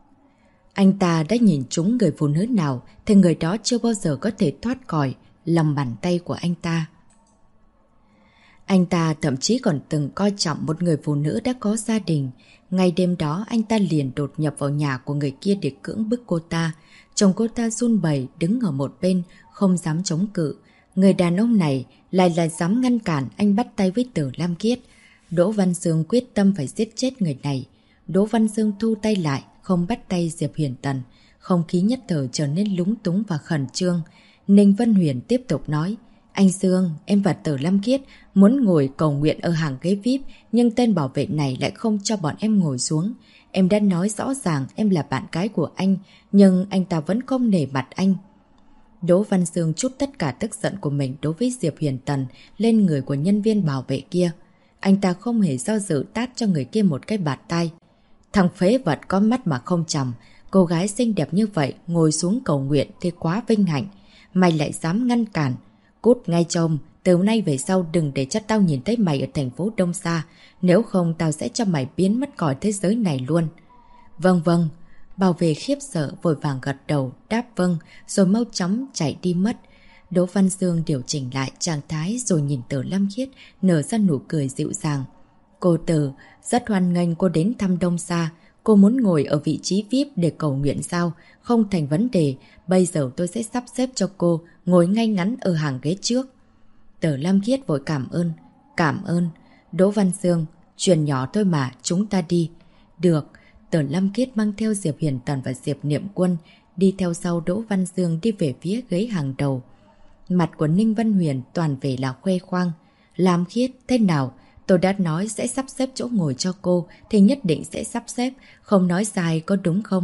Anh ta đã nhìn trúng người phụ nữ nào thì người đó chưa bao giờ có thể thoát khỏi lòng bàn tay của anh ta. Anh ta thậm chí còn từng coi trọng một người phụ nữ đã có gia đình. Ngay đêm đó anh ta liền đột nhập vào nhà của người kia để cưỡng bức cô ta. Chồng cô ta run bẩy đứng ở một bên, không dám chống cự. Người đàn ông này lại dám ngăn cản anh bắt tay với Từ Lam Kiết. Đỗ Văn Dương quyết tâm phải giết chết người này. Đỗ Văn Dương thu tay lại, không bắt tay Diệp Hiền Tần. Không khí nhất thời trở nên lúng túng và khẩn trương. Ninh Văn Huyền tiếp tục nói, anh Dương, em và Từ Lam Kiết muốn ngồi cầu nguyện ở hàng ghế VIP, nhưng tên bảo vệ này lại không cho bọn em ngồi xuống. Em đã nói rõ ràng em là bạn gái của anh, nhưng anh ta vẫn không nể mặt anh. Đỗ Văn Sương trút tất cả tức giận của mình đối với Diệp Huyền Tần lên người của nhân viên bảo vệ kia. Anh ta không hề do dự tát cho người kia một cái bạt tay. Thằng phế vật có mắt mà không tròng, cô gái xinh đẹp như vậy ngồi xuống cầu nguyện thì quá vinh hạnh. Mày lại dám ngăn cản. Cút ngay trông, từ nay về sau đừng để cho tao nhìn thấy mày ở thành phố Đông Sa. Nếu không tao sẽ cho mày biến mất khỏi thế giới này luôn. Vâng vâng. Bảo vệ khiếp sợ vội vàng gật đầu, đáp vâng, rồi mau chóng chạy đi mất. Đỗ Văn Dương điều chỉnh lại trạng thái rồi nhìn Từ Lâm Khiết nở ra nụ cười dịu dàng. Cô Từ, rất hoan nghênh cô đến thăm Đông Sa. Cô muốn ngồi ở vị trí VIP để cầu nguyện sao? Không thành vấn đề, bây giờ tôi sẽ sắp xếp cho cô ngồi ngay ngắn ở hàng ghế trước. Từ Lâm Khiết vội cảm ơn. Cảm ơn. Đỗ Văn Dương, chuyện nhỏ thôi mà, chúng ta đi. Được. Từ Lâm Khiết mang theo Diệp Huyền Tần và Diệp Niệm Quân đi theo sau Đỗ Văn Dương đi về phía ghế hàng đầu. Mặt của Ninh Văn Huyền toàn về là khoe khoang. Lam Khiết, thế nào? Tôi đã nói sẽ sắp xếp chỗ ngồi cho cô thì nhất định sẽ sắp xếp, không nói sai có đúng không?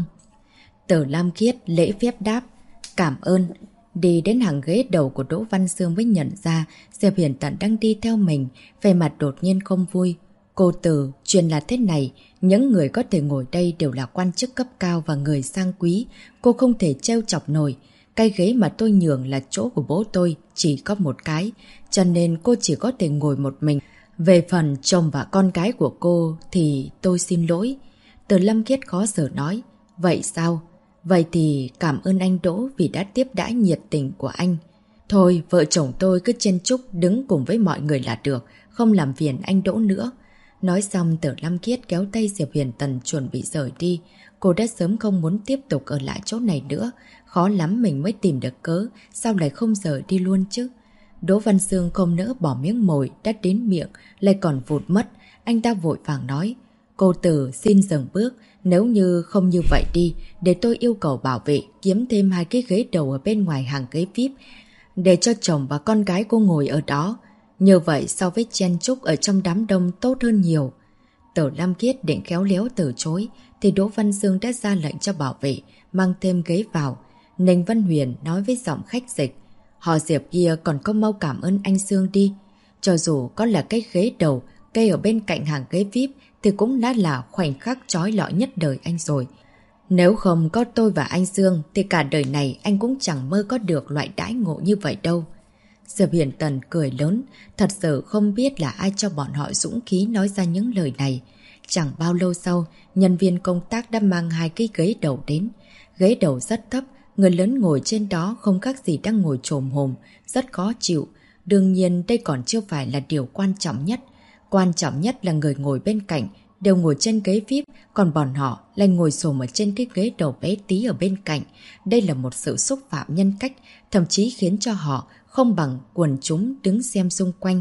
Từ Lam Khiết lễ phép đáp. Cảm ơn. Đi đến hàng ghế đầu của Đỗ Văn Dương mới nhận ra Diệp Huyền Tần đang đi theo mình, vẻ mặt đột nhiên không vui. Cô Từ, chuyện là thế này, những người có thể ngồi đây đều là quan chức cấp cao và người sang quý, cô không thể trêu chọc nổi. Cái ghế mà tôi nhường là chỗ của bố tôi, chỉ có một cái, cho nên cô chỉ có thể ngồi một mình. Về phần chồng và con gái của cô thì tôi xin lỗi. Từ Lâm Khiết khó xử nói, vậy sao? Vậy thì cảm ơn anh Đỗ vì đã tiếp đãi nhiệt tình của anh. Thôi, vợ chồng tôi cứ chen chúc đứng cùng với mọi người là được, không làm phiền anh Đỗ nữa. Nói xong Từ Lâm Khiết kéo tay Diệp Huyền Tần chuẩn bị rời đi. Cô đã sớm không muốn tiếp tục ở lại chỗ này nữa. Khó lắm mình mới tìm được cớ, sao lại không rời đi luôn chứ? Đỗ Văn Sương không nỡ bỏ miếng mồi đã đến miệng, lại còn vụt mất. Anh ta vội vàng nói, cô Từ xin dừng bước, nếu như không như vậy đi, để tôi yêu cầu bảo vệ kiếm thêm 2 cái ghế đầu ở bên ngoài hàng ghế VIP, để cho chồng và con gái cô ngồi ở đó. Như vậy so với chen chúc ở trong đám đông tốt hơn nhiều. Từ Lam Khiết định khéo léo từ chối, thì Đỗ Văn Dương đã ra lệnh cho bảo vệ mang thêm ghế vào. Ninh Văn Huyền nói với giọng khách dịch, họ Diệp kia còn có mau cảm ơn anh Dương đi. Cho dù có là cái ghế đầu cây ở bên cạnh hàng ghế VIP thì cũng đã là khoảnh khắc chói lọi nhất đời anh rồi. Nếu không có tôi và anh Dương thì cả đời này anh cũng chẳng mơ có được loại đãi ngộ như vậy đâu. Diệp Huyền Tần cười lớn, thật sự không biết là ai cho bọn họ dũng khí nói ra những lời này. Chẳng bao lâu sau, nhân viên công tác đã mang 2 cái ghế đầu đến. Ghế đầu rất thấp, người lớn ngồi trên đó không khác gì đang ngồi chồm hồm, rất khó chịu. Đương nhiên đây còn chưa phải là điều quan trọng nhất. Quan trọng nhất là người ngồi bên cạnh đều ngồi trên ghế VIP, còn bọn họ lại ngồi xổm ở trên cái ghế đầu bé tí ở bên cạnh. Đây là một sự xúc phạm nhân cách, thậm chí khiến cho họ không bằng quần chúng đứng xem xung quanh.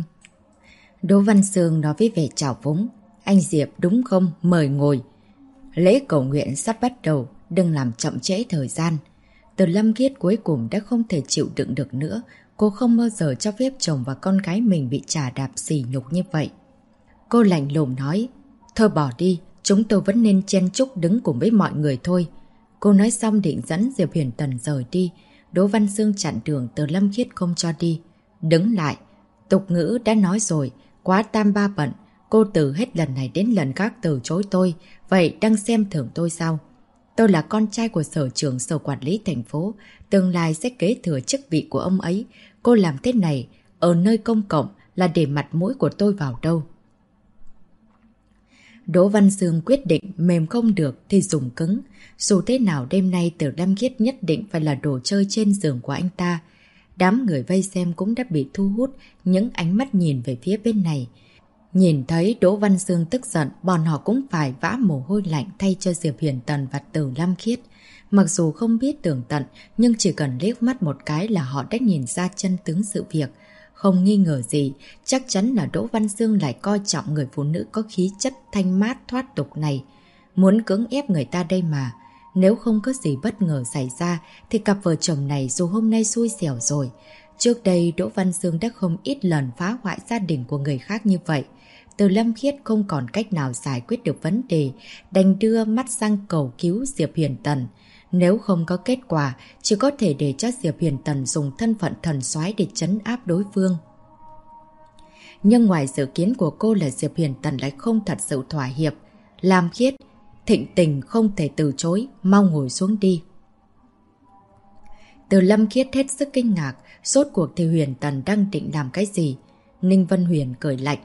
Đỗ Văn Sương nói với vẻ chào phúng, anh Diệp đúng không? Mời ngồi. Lễ cầu nguyện sắp bắt đầu, đừng làm chậm trễ thời gian. Từ Lâm Khiết cuối cùng đã không thể chịu đựng được nữa. Cô không bao giờ cho phép chồng và con gái mình bị chà đạp sỉ nhục như vậy. Cô lạnh lùng nói, thôi bỏ đi, chúng tôi vẫn nên chen chúc đứng cùng với mọi người thôi. Cô nói xong định dẫn Diệp Huyền Tần rời đi. Đỗ Văn Sương chặn đường Từ Lâm Khiết không cho đi. Đứng lại, tục ngữ đã nói rồi, quá tam ba bận. Cô từ hết lần này đến lần khác từ chối tôi, vậy đang xem thường tôi sao? Tôi là con trai của sở trưởng sở quản lý thành phố, tương lai sẽ kế thừa chức vị của ông ấy. Cô làm thế này ở nơi công cộng là để mặt mũi của tôi vào đâu? Đỗ Văn Sương quyết định mềm không được thì dùng cứng. Dù thế nào đêm nay Từ Lâm Khiết nhất định phải là đồ chơi trên giường của anh ta. Đám người vây xem cũng đã bị thu hút những ánh mắt nhìn về phía bên này. Nhìn thấy Đỗ Văn Sương tức giận, bọn họ cũng phải vã mồ hôi lạnh thay cho Diệp Huyền Tần và Từ Lâm Khiết. Mặc dù không biết tường tận, nhưng chỉ cần liếc mắt một cái là họ đã nhìn ra chân tướng sự việc. Không nghi ngờ gì, chắc chắn là Đỗ Văn Sương lại coi trọng người phụ nữ có khí chất thanh mát thoát tục này. Muốn cưỡng ép người ta đây mà. Nếu không có gì bất ngờ xảy ra, thì cặp vợ chồng này dù hôm nay xui xẻo rồi. Trước đây Đỗ Văn Sương đã không ít lần phá hoại gia đình của người khác như vậy. Từ Lâm Khiết không còn cách nào giải quyết được vấn đề, đành đưa mắt sang cầu cứu Diệp Huyền Tần. Nếu không có kết quả, chỉ có thể để cho Diệp Huyền Tần dùng thân phận thần soái để trấn áp đối phương. Nhưng ngoài dự kiến của cô là Diệp Huyền Tần lại không thật sự thỏa hiệp. Lam Khiết, Thịnh Tình không thể từ chối, mau ngồi xuống đi. Từ Lâm Khiết hết sức kinh ngạc, rốt cuộc thì Huyền Tần đang định làm cái gì? Ninh Vân Huyền cười lạnh.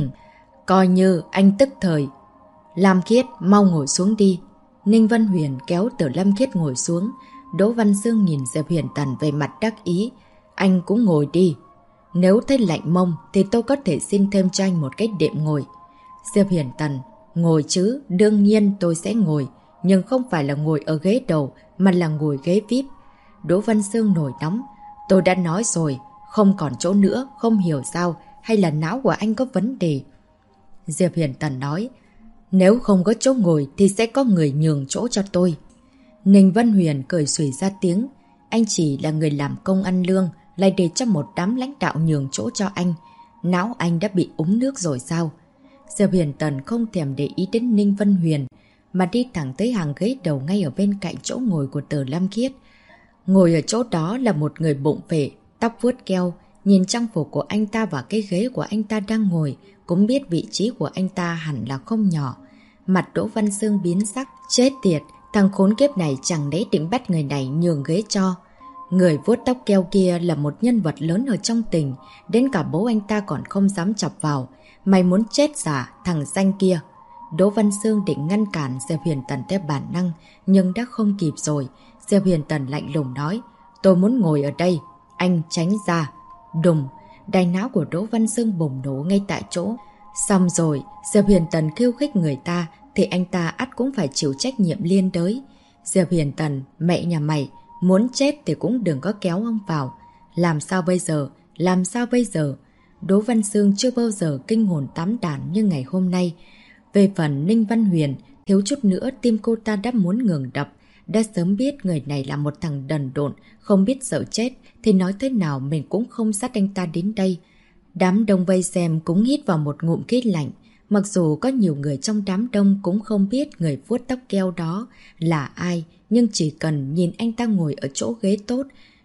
Coi như anh tức thời. Lam Khiết, mau ngồi xuống đi. Ninh Vân Huyền kéo Từ Lâm Khiết ngồi xuống. Đỗ Văn Dương nhìn Diệp Huyền Tần về mặt đắc ý. Anh cũng ngồi đi. Nếu thấy lạnh mông thì tôi có thể xin thêm cho anh một cái đệm ngồi. Diệp Huyền Tần, ngồi chứ, đương nhiên tôi sẽ ngồi. Nhưng không phải là ngồi ở ghế đầu, mà là ngồi ghế VIP. Đỗ Văn Dương nổi nóng. Tôi đã nói rồi, không còn chỗ nữa, không hiểu sao, hay là não của anh có vấn đề. Diệp Huyền Tần nói, nếu không có chỗ ngồi thì sẽ có người nhường chỗ cho tôi. Ninh Vân Huyền cười xùy ra tiếng. Anh chỉ là người làm công ăn lương, lại để cho một đám lãnh đạo nhường chỗ cho anh. Não anh đã bị uống nước rồi sao? Diệp Huyền Tần không thèm để ý đến Ninh Vân Huyền, mà đi thẳng tới hàng ghế đầu ngay ở bên cạnh chỗ ngồi của Từ Lam Khiết. Ngồi ở chỗ đó là một người bụng phệ, tóc vuốt keo, nhìn trang phục của anh ta và cái ghế của anh ta đang ngồi, cũng biết vị trí của anh ta hẳn là không nhỏ. Mặt Đỗ Văn Dương biến sắc, chết tiệt, thằng khốn kiếp này chẳng lẽ định bắt người này nhường ghế cho. Người vuốt tóc keo kia là một nhân vật lớn ở trong tỉnh, đến cả bố anh ta còn không dám chọc vào. Mày muốn chết giả, thằng danh kia. Đỗ Văn Dương định ngăn cản Diệp Huyền Tần theo bản năng, nhưng đã không kịp rồi. Diệp Huyền Tần lạnh lùng nói, tôi muốn ngồi ở đây, anh tránh ra. Đùng, đai não của Đỗ Văn Dương bùng nổ ngay tại chỗ. Xong rồi, Diệp Huyền Tần khiêu khích người ta, thì anh ta ắt cũng phải chịu trách nhiệm liên đới. Diệp Huyền Tần, mẹ nhà mày, muốn chết thì cũng đừng có kéo ông vào. Làm sao bây giờ? Làm sao bây giờ? Đỗ Văn Dương chưa bao giờ kinh hồn tắm đàn như ngày hôm nay. Về phần Ninh Văn Huyền, thiếu chút nữa tim cô ta đã muốn ngừng đập. Đã sớm biết người này là một thằng đần độn, không biết sợ chết, thì nói thế nào mình cũng không dắt anh ta đến đây. Đám đông vây xem cũng hít vào một ngụm khí lạnh. Mặc dù có nhiều người trong đám đông cũng không biết người vuốt tóc keo đó là ai, nhưng chỉ cần nhìn anh ta ngồi ở chỗ ghế tốt,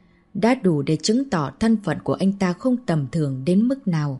đã đủ để chứng tỏ thân phận của anh ta không tầm thường đến mức nào.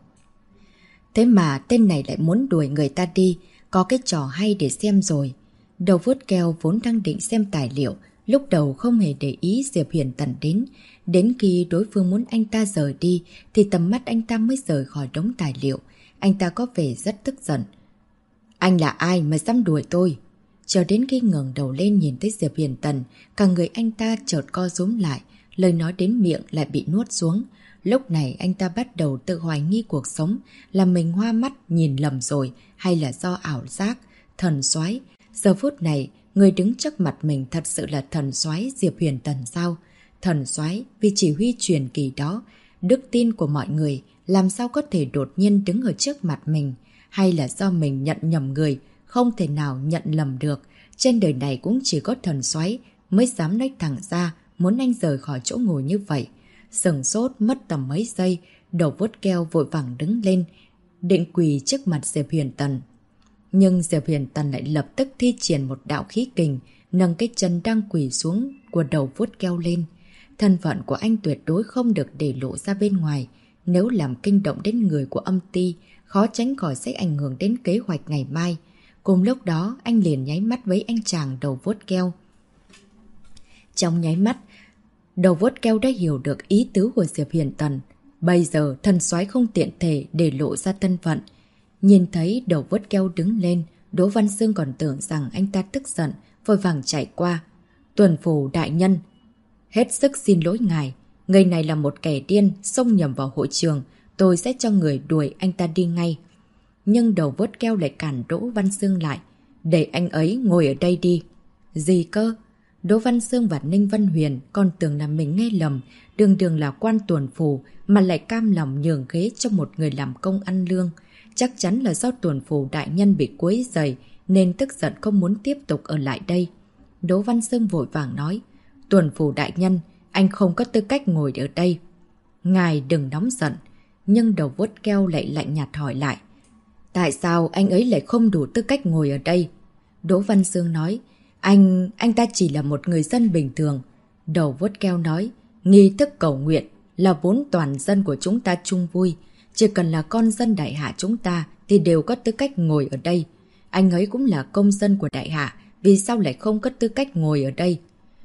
Thế mà tên này lại muốn đuổi người ta đi, có cái trò hay để xem rồi. Đầu vuốt keo vốn đang định xem tài liệu, lúc đầu không hề để ý Diệp Huyền Tần đến. Đến khi đối phương muốn anh ta rời đi, thì tầm mắt anh ta mới rời khỏi đống tài liệu. Anh ta có vẻ rất tức giận. Anh là ai mà dám đuổi tôi? Chờ đến khi ngẩng đầu lên nhìn thấy Diệp Huyền Tần, cả người anh ta chợt co rúm lại, lời nói đến miệng lại bị nuốt xuống. Lúc này anh ta bắt đầu tự hoài nghi cuộc sống, là mình hoa mắt nhìn lầm rồi hay là do ảo giác. Thần soái, giờ phút này người đứng trước mặt mình thật sự là thần soái Diệp Huyền Tần sao? Thần soái vì chỉ huy truyền kỳ đó, đức tin của mọi người làm sao có thể đột nhiên đứng ở trước mặt mình, hay là do mình nhận nhầm người, không thể nào nhận lầm được. Trên đời này cũng chỉ có thần soái mới dám nói thẳng ra muốn anh rời khỏi chỗ ngồi như vậy. Sừng sốt mất tầm mấy giây, đầu vuốt keo vội vàng đứng lên, định quỳ trước mặt Diệp Huyền Tần. Nhưng Diệp Huyền Tần lại lập tức thi triển một đạo khí kình, nâng cái chân đang quỳ xuống của đầu vuốt keo lên. Thân phận của anh tuyệt đối không được để lộ ra bên ngoài. Nếu làm kinh động đến người của âm ty, khó tránh khỏi sẽ ảnh hưởng đến kế hoạch ngày mai. Cùng lúc đó, anh liền nháy mắt với anh chàng đầu vuốt keo. Trong nháy mắt, đầu vuốt keo đã hiểu được ý tứ của Diệp Huyền Tần. Bây giờ thần soái không tiện thể để lộ ra thân phận. Nhìn thấy đầu vuốt keo đứng lên, Đỗ Văn Dương còn tưởng rằng anh ta tức giận, vội vàng chạy qua. Tuần phủ đại nhân, hết sức xin lỗi ngài. Người này là một kẻ điên, xông nhầm vào hội trường. Tôi sẽ cho người đuổi anh ta đi ngay. Nhưng đầu vuốt keo lại cản Đỗ Văn Dương lại. Để anh ấy ngồi ở đây đi. Gì cơ? Đỗ Văn Dương và Ninh Văn Huyền còn tưởng là mình nghe lầm. Đường đường là quan tuần phủ mà lại cam lòng nhường ghế cho một người làm công ăn lương. Chắc chắn là do tuần phủ đại nhân bị quấy rầy nên tức giận không muốn tiếp tục ở lại đây. Đỗ Văn Dương vội vàng nói, tuần phủ đại nhân, anh không có tư cách ngồi ở đây. Ngài đừng nóng giận. Nhưng đầu vuốt keo lại lạnh nhạt hỏi lại, tại sao anh ấy lại không đủ tư cách ngồi ở đây? Đỗ Văn Dương nói, Anh ta chỉ là một người dân bình thường. Đầu vuốt keo nói, nghi thức cầu nguyện là vốn toàn dân của chúng ta chung vui. Chỉ cần là con dân đại hạ chúng ta thì đều có tư cách ngồi ở đây. Anh ấy cũng là công dân của đại hạ, vì sao lại không có tư cách ngồi ở đây?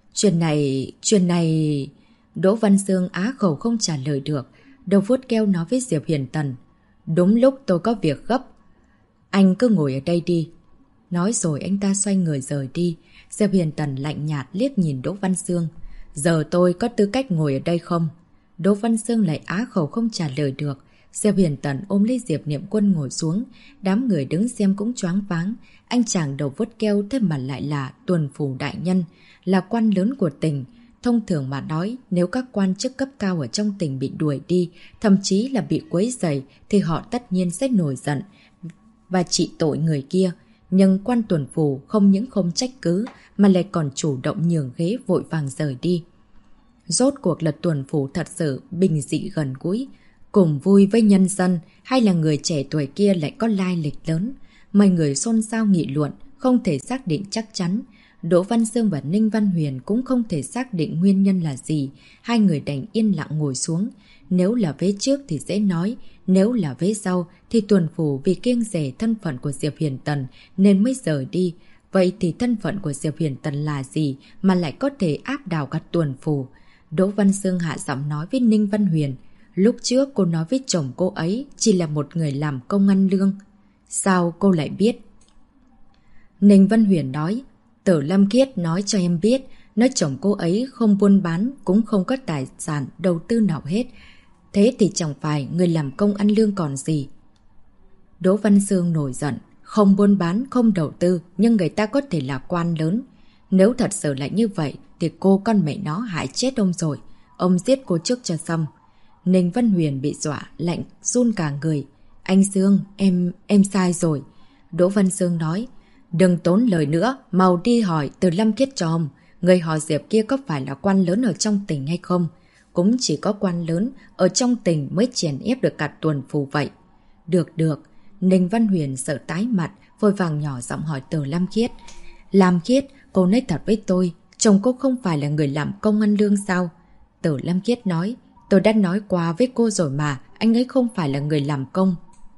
Chuyện này... Đỗ Văn Dương á khẩu không trả lời được. Đầu vuốt keo nói với Diệp Huyền Tần, đúng lúc tôi có việc gấp. Anh cứ ngồi ở đây đi. Nói rồi anh ta xoay người rời đi. Diệp Huyền Tần lạnh nhạt liếc nhìn Đỗ Văn Dương. Giờ tôi có tư cách ngồi ở đây không? Đỗ Văn Dương lại á khẩu không trả lời được. Diệp Huyền Tần ôm lấy Diệp Niệm Quân ngồi xuống. Đám người đứng xem cũng choáng váng. Anh chàng đầu vuốt keo thế mà lại là tuần phủ đại nhân, là quan lớn của tỉnh. Thông thường mà nói, nếu các quan chức cấp cao ở trong tỉnh bị đuổi đi, thậm chí là bị quấy rầy, thì họ tất nhiên sẽ nổi giận và trị tội người kia. Nhưng quan tuần phủ không những không trách cứ, mà lại còn chủ động nhường ghế vội vàng rời đi. Rốt cuộc là tuần phủ thật sự bình dị gần gũi, cùng vui với nhân dân, hay là người trẻ tuổi kia lại có lai lịch lớn. Mấy người xôn xao nghị luận, không thể xác định chắc chắn. Đỗ Văn Dương và Ninh Văn Huyền cũng không thể xác định nguyên nhân là gì. Hai người đành yên lặng ngồi xuống. Nếu là vế trước thì dễ nói, nếu là vế sau thì tuần phủ vì kiêng dè thân phận của Diệp Huyền Tần nên mới rời đi. Vậy thì thân phận của Diệp Huyền Tần là gì mà lại có thể áp đảo cả tuần phủ? Đỗ Văn Dương hạ giọng nói với Ninh Văn Huyền. Lúc trước cô nói với chồng cô ấy chỉ là một người làm công ăn lương. Sao cô lại biết? Ninh Văn Huyền nói, Tử Lâm Khiết nói cho em biết, nói chồng cô ấy không buôn bán, cũng không có tài sản đầu tư nào hết. Thế thì chẳng phải người làm công ăn lương còn gì. Đỗ Văn Dương nổi giận, không buôn bán, không đầu tư, nhưng người ta có thể là quan lớn. Nếu thật sự là như vậy, thì cô con mẹ nó hại chết ông rồi. Ông giết cô trước cho xong. Ninh Văn Huyền bị dọa, lạnh, run cả người. Anh Dương, em sai rồi. Đỗ Văn Dương nói, đừng tốn lời nữa, mau đi hỏi Từ Lâm Khiết cho ông. Người họ Diệp kia có phải là quan lớn ở trong tỉnh hay không? Cũng chỉ có quan lớn ở trong tỉnh mới chèn ép được cả tuần phủ vậy. Được. Ninh Văn Huyền sợ tái mặt, vội vàng nhỏ giọng hỏi Từ Lâm Khiết. Lam Khiết, cô nói thật với tôi, chồng cô không phải là người làm công ăn lương sao? Từ Lâm Khiết nói, tôi đã nói qua với cô rồi mà, anh ấy không phải là người làm công.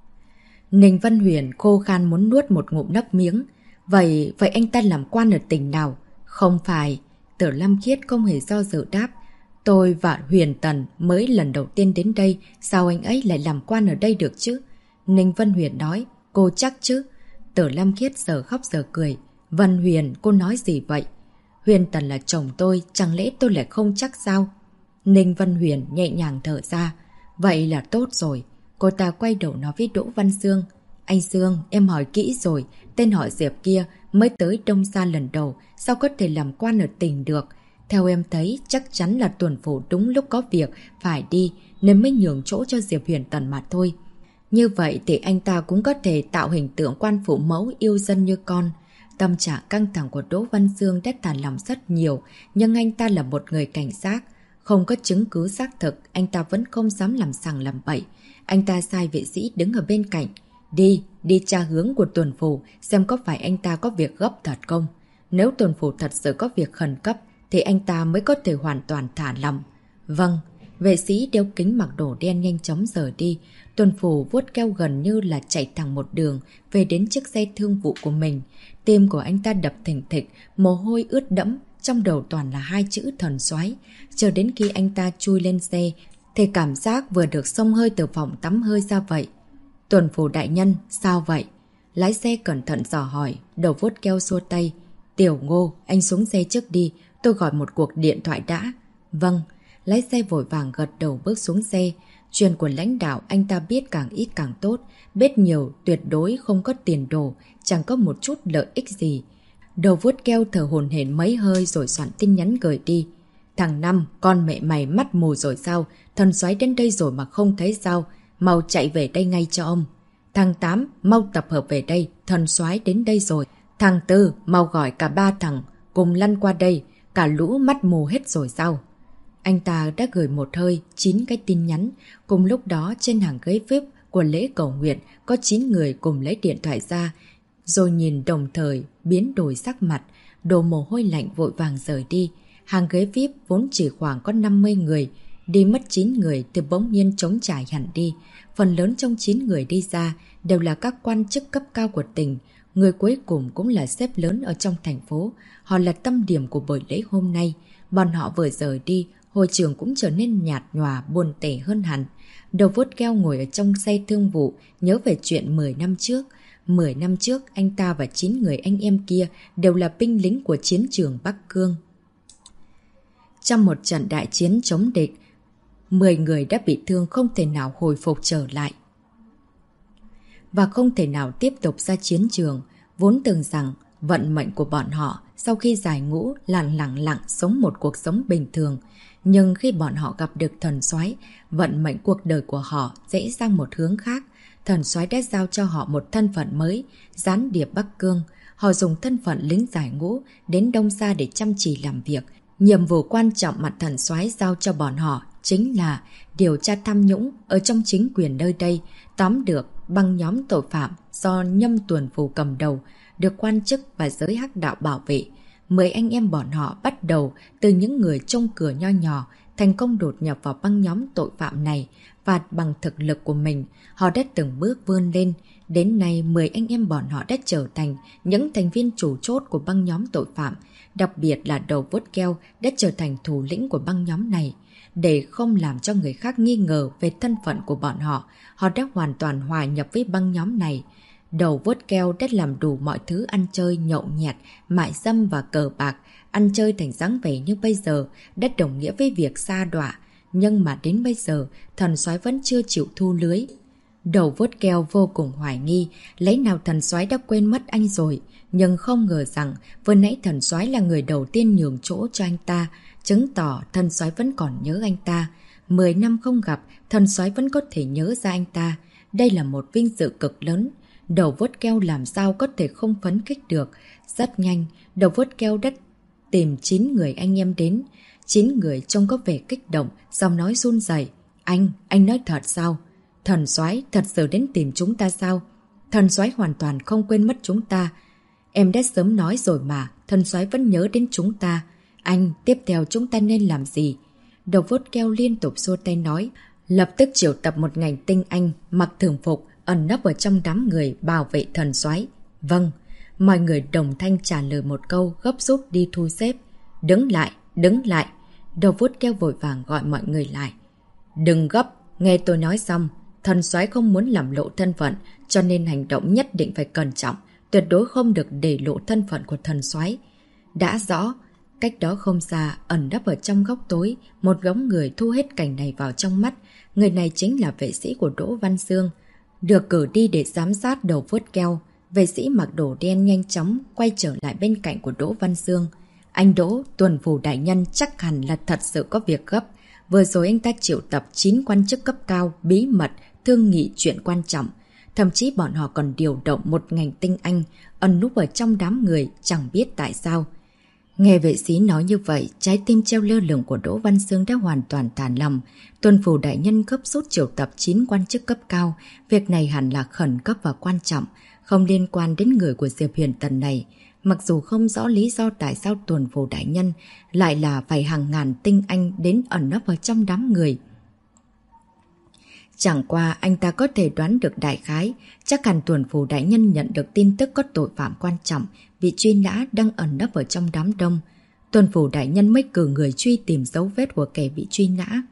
Ninh Văn Huyền khô khan muốn nuốt một ngụm nước miếng. Vậy anh ta làm quan ở tỉnh nào? Không phải. Tử Lâm Khiết không hề do dự đáp. Tôi và Huyền Tần mới lần đầu tiên đến đây, sao anh ấy lại làm quan ở đây được chứ? Ninh Văn Huyền nói, cô chắc chứ? Tử Lâm Khiết giờ khóc giờ cười. Văn Huyền, cô nói gì vậy? Huyền Tần là chồng tôi, chẳng lẽ tôi lại không chắc sao? Ninh Văn Huyền nhẹ nhàng thở ra. Vậy là tốt rồi. Cô ta quay đầu nói với Đỗ Văn Dương. Anh Dương, em hỏi kỹ rồi, tên họ Diệp kia mới tới Đông Sa lần đầu, sao có thể làm quan ở tỉnh được? Theo em thấy, chắc chắn là tuần phủ đúng lúc có việc phải đi, nên mới nhường chỗ cho Diệp Huyền Tần mà thôi. Như vậy thì anh ta cũng có thể tạo hình tượng quan phụ mẫu yêu dân như con. Tâm trạng căng thẳng của Đỗ Văn Dương đã thả lòng rất nhiều, nhưng anh ta là một người cảnh giác. Không có chứng cứ xác thực, anh ta vẫn không dám làm sằng làm bậy. Anh ta sai vệ sĩ đứng ở bên cạnh. Đi tra hướng của tuần phủ, xem có phải anh ta có việc gấp thật không. Nếu tuần phủ thật sự có việc khẩn cấp, thì anh ta mới có thể hoàn toàn thả lòng. Vâng, vệ sĩ đeo kính mặc đồ đen nhanh chóng rời đi. Tuần phủ vuốt keo gần như là chạy thẳng một đường về đến chiếc xe thương vụ của mình. Tim của anh ta đập thình thịch, mồ hôi ướt đẫm, trong đầu toàn là hai chữ thần soái. Chờ đến khi anh ta chui lên xe, thì cảm giác vừa được xông hơi từ phòng tắm hơi ra vậy. Tuần phủ đại nhân, sao vậy? Lái xe cẩn thận dò hỏi, đầu vuốt keo xua tay. Tiểu Ngô, anh xuống xe trước đi, tôi gọi một cuộc điện thoại đã. Vâng, lái xe vội vàng gật đầu bước xuống xe. Chuyện của lãnh đạo anh ta biết càng ít càng tốt, biết nhiều tuyệt đối không có tiền đồ, chẳng có một chút lợi ích gì. Đầu vuốt keo thở hổn hển mấy hơi rồi soạn tin nhắn gửi đi. Thằng Năm, con mẹ mày mắt mù rồi sao? Thần soái đến đây rồi mà không thấy sao? Mau chạy về đây ngay cho ông. Thằng Tám, mau tập hợp về đây, thần soái đến đây rồi. Thằng Tư, mau gọi cả ba thằng cùng lăn qua đây, cả lũ mắt mù hết rồi sao? Anh ta đã gửi một hơi 9 cái tin nhắn. Cùng lúc đó trên hàng ghế VIP của lễ cầu nguyện có 9 người cùng lấy điện thoại ra, rồi nhìn đồng thời biến đổi sắc mặt. đổ mồ hôi lạnh vội vàng rời đi. Hàng ghế VIP vốn chỉ khoảng có 50 người, đi mất 9 người thì bỗng nhiên trống trải hẳn đi. Phần lớn trong 9 người đi ra đều là các quan chức cấp cao của tỉnh. Người cuối cùng cũng là sếp lớn ở trong thành phố. Họ là tâm điểm của buổi lễ hôm nay. Bọn họ vừa rời đi, hội trường cũng trở nên nhạt nhòa buồn tẻ hơn hẳn. Đầu vuốt keo ngồi ở trong xe thương vụ, nhớ về chuyện 10 năm trước. 10 năm trước, anh ta và 9 người anh em kia đều là binh lính của chiến trường Bắc Cương. Trong một trận đại chiến chống địch, 10 người đã bị thương không thể nào hồi phục trở lại và không thể nào tiếp tục ra chiến trường. Vốn tưởng rằng vận mệnh của bọn họ sau khi giải ngũ là lặng lặng sống một cuộc sống bình thường. Nhưng khi bọn họ gặp được thần soái, vận mệnh cuộc đời của họ sẽ sang một hướng khác. Thần soái đã giao cho họ một thân phận mới, gián điệp Bắc Cương. Họ dùng thân phận lính giải ngũ đến Đông Sa để chăm chỉ làm việc. Nhiệm vụ quan trọng mà thần soái giao cho bọn họ chính là điều tra tham nhũng ở trong chính quyền nơi đây, tóm được băng nhóm tội phạm do Nhâm Tuần Phù cầm đầu, được quan chức và giới hắc đạo bảo vệ. 10 anh em bọn họ bắt đầu từ những người trông cửa nho nhỏ, thành công đột nhập vào băng nhóm tội phạm này, và bằng thực lực của mình, họ đã từng bước vươn lên. Đến nay, 10 anh em bọn họ đã trở thành những thành viên chủ chốt của băng nhóm tội phạm. Đặc biệt là đầu vuốt keo đã trở thành thủ lĩnh của băng nhóm này. Để không làm cho người khác nghi ngờ về thân phận của bọn họ, họ đã hoàn toàn hòa nhập với băng nhóm này. Đầu vuốt keo đã làm đủ mọi thứ ăn chơi, nhậu nhẹt, mại dâm và cờ bạc. Ăn chơi thành dáng vẻ như bây giờ đã đồng nghĩa với việc sa đọa. Nhưng mà đến bây giờ, thần soái vẫn chưa chịu thu lưới. Đầu vuốt keo vô cùng hoài nghi, lấy nào thần soái đã quên mất anh rồi. Nhưng không ngờ rằng vừa nãy thần soái là người đầu tiên nhường chỗ cho anh ta, chứng tỏ thần soái vẫn còn nhớ anh ta. 10 năm không gặp, thần soái vẫn có thể nhớ ra anh ta. Đây là một vinh dự cực lớn. Đầu vuốt keo làm sao có thể không phấn khích được. Rất nhanh, đầu vuốt keo đã tìm 9 người anh em đến. 9 người trông có vẻ kích động, giọng nói run rẩy. Anh nói thật sao? Thần soái thật sự đến tìm chúng ta sao? Thần soái hoàn toàn không quên mất chúng ta. Em đã sớm nói rồi mà, thần soái vẫn nhớ đến chúng ta. Anh, tiếp theo chúng ta nên làm gì? Đầu vuốt keo liên tục xua tay nói, lập tức triệu tập một ngành tinh anh, mặc thường phục, ẩn nấp ở trong đám người bảo vệ thần soái. Vâng, mọi người đồng thanh trả lời một câu, gấp rút đi thu xếp. Đứng lại, đứng lại. Đầu vuốt keo vội vàng gọi mọi người lại. Đừng gấp, nghe tôi nói xong. Thần soái không muốn làm lộ thân phận, cho nên hành động nhất định phải cẩn trọng, tuyệt đối không được để lộ thân phận của thần soái. Đã rõ. Cách đó không xa, ẩn nấp ở trong góc tối, một bóng người thu hết cảnh này vào trong mắt. Người này chính là vệ sĩ của Đỗ Văn Dương, được cử đi để giám sát đầu vuốt keo. Vệ sĩ mặc đồ đen nhanh chóng quay trở lại bên cạnh của Đỗ Văn Dương. Anh Đỗ, Tuần Phủ đại nhân chắc hẳn là thật sự có việc gấp. Vừa rồi anh ta triệu tập 9 quan chức cấp cao, bí mật, thương nghị chuyện quan trọng. Thậm chí bọn họ còn điều động một ngành tinh anh, ẩn núp ở trong đám người, chẳng biết tại sao. Nghe vệ sĩ nói như vậy, trái tim treo lơ lửng của Đỗ Văn Dương đã hoàn toàn tàn lòng. Tuần Phủ đại nhân gấp rút triệu tập 9 quan chức cấp cao. Việc này hẳn là khẩn cấp và quan trọng, không liên quan đến người của Diệp Huyền Tần này. Mặc dù không rõ lý do tại sao Tuần Phủ đại nhân lại là phải hàng ngàn tinh anh đến ẩn nấp ở trong đám người. Chẳng qua anh ta có thể đoán được đại khái, chắc hẳn Tuần Phủ đại nhân nhận được tin tức có tội phạm quan trọng bị truy nã đang ẩn nấp ở trong đám đông. Tuần Phủ đại nhân mới cử người truy tìm dấu vết của kẻ bị truy nã.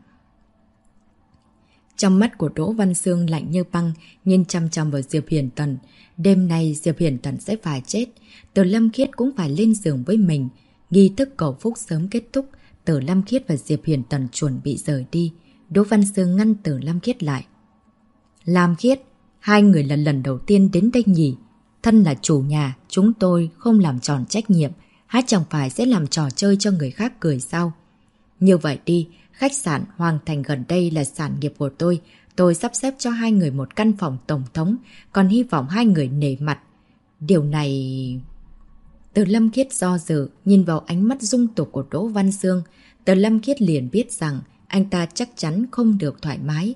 Trong mắt của Đỗ Văn Dương lạnh như băng, nhìn chăm chăm vào Diệp Huyền Tần. Đêm nay Diệp Huyền Tần sẽ phải chết, Từ Lâm Khiết cũng phải lên giường với mình. Nghi thức cầu phúc sớm kết thúc, Từ Lâm Khiết và Diệp Huyền Tần chuẩn bị rời đi. Đỗ Văn Dương ngăn Từ Lâm Khiết lại. Lam Khiết, hai người là lần đầu tiên đến đây nhỉ? Thân là chủ nhà, chúng tôi không làm tròn trách nhiệm, há chẳng phải sẽ làm trò chơi cho người khác cười sao? Như vậy đi, khách sạn Hoàng Thành gần đây là sản nghiệp của tôi sắp xếp cho hai người một căn phòng tổng thống, còn hy vọng hai người nể mặt. Điều này... Từ Lâm Khiết do dự, nhìn vào ánh mắt dung tục của Đỗ Văn Dương. Từ Lâm Khiết liền biết rằng anh ta chắc chắn không được thoải mái.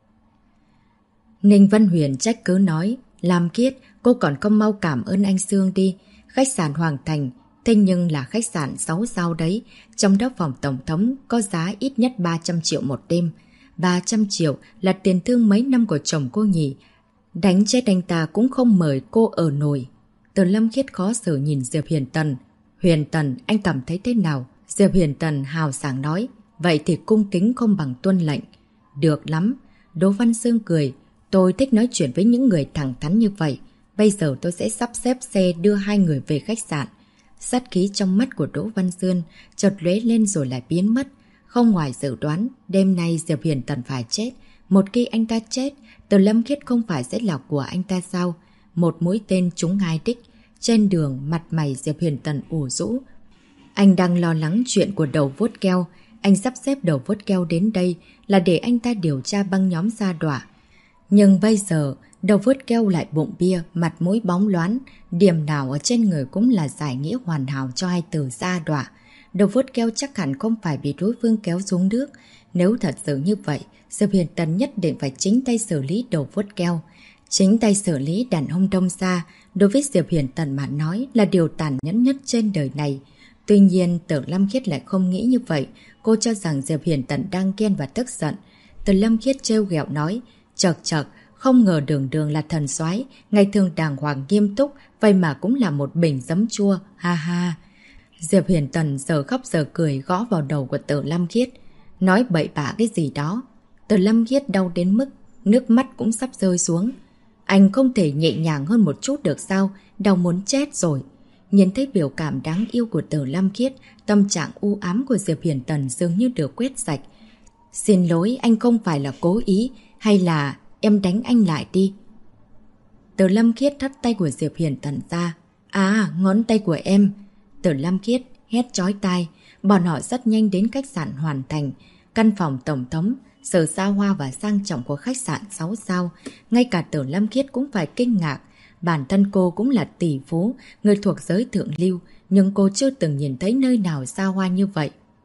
Ninh Văn Huyền trách cứ nói, Lam Khiết, cô còn không mau cảm ơn anh Dương đi. Khách sạn Hoàng Thành Thế nhưng là khách sạn 6 sao đấy, trong đó phòng tổng thống có giá ít nhất 300 triệu một đêm. 300 triệu là tiền thương mấy năm của chồng cô nhỉ. Đánh chết anh ta cũng không mời cô ở nổi. Từ Lâm Khiết khó xử nhìn Diệp Huyền Tần. Huyền Tần, anh cảm thấy thế nào? Diệp Huyền Tần hào sảng nói. Vậy thì cung kính không bằng tuân lệnh. Được lắm. Đỗ Văn Sương cười. Tôi thích nói chuyện với những người thẳng thắn như vậy. Bây giờ tôi sẽ sắp xếp xe đưa hai người về khách sạn. Sát khí trong mắt của Đỗ Văn Sương chợt lóe lên rồi lại biến mất. Không ngoài dự đoán, đêm nay Diệp Huyền Tần phải chết. Một khi anh ta chết, Từ Lâm Khiết không phải sẽ là của anh ta sao? Một mũi tên trúng hai đích. Trên đường, mặt mày Diệp Huyền Tần ủ rũ. Anh đang lo lắng chuyện của đầu vuốt keo. Anh sắp xếp đầu vuốt keo đến đây là để anh ta điều tra băng nhóm Sa Đọa. Nhưng bây giờ, đầu vuốt keo lại bụng bia, mặt mũi bóng loáng. Điểm nào ở trên người cũng là giải nghĩa hoàn hảo cho hai từ Sa Đọa. Đầu vuốt keo chắc hẳn không phải bị đối phương kéo xuống nước. Nếu thật sự như vậy, Diệp Huyền Tần nhất định phải chính tay xử lý đầu vuốt keo. Chính tay xử lý đàn ông Đông Sa, đối với Diệp Huyền Tần mà nói là điều tàn nhẫn nhất trên đời này. Tuy nhiên, Từ Lâm Khiết lại không nghĩ như vậy. Cô cho rằng Diệp Huyền Tần đang ghen và tức giận. Từ Lâm Khiết trêu ghẹo nói, chậc chậc, không ngờ Đường Đường là thần soái, ngày thường đàng hoàng nghiêm túc, vậy mà cũng là một bình giấm chua, ha ha. Diệp Huyền Tần giờ khóc giờ cười gõ vào đầu của Từ Lâm Khiết. Nói bậy bạ cái gì đó. Từ Lâm Khiết đau đến mức nước mắt cũng sắp rơi xuống. Anh không thể nhẹ nhàng hơn một chút được sao? Đau muốn chết rồi. Nhìn thấy biểu cảm đáng yêu của Từ Lâm Khiết, tâm trạng u ám của Diệp Huyền Tần dường như được quét sạch. Xin lỗi, anh không phải là cố ý, hay là em đánh anh lại đi. Từ Lâm Khiết thắt tay của Diệp Huyền Tần ra. À, ngón tay của em. Từ Lâm Khiết hét chói tai. Bọn họ rất nhanh đến khách sạn Hoàn Thành. Căn phòng tổng thống, sự xa hoa và sang trọng của khách sạn 6 sao. Ngay cả Từ Lâm Khiết cũng phải kinh ngạc. Bản thân cô cũng là tỷ phú, người thuộc giới thượng lưu, nhưng cô chưa từng nhìn thấy nơi nào xa hoa như vậy.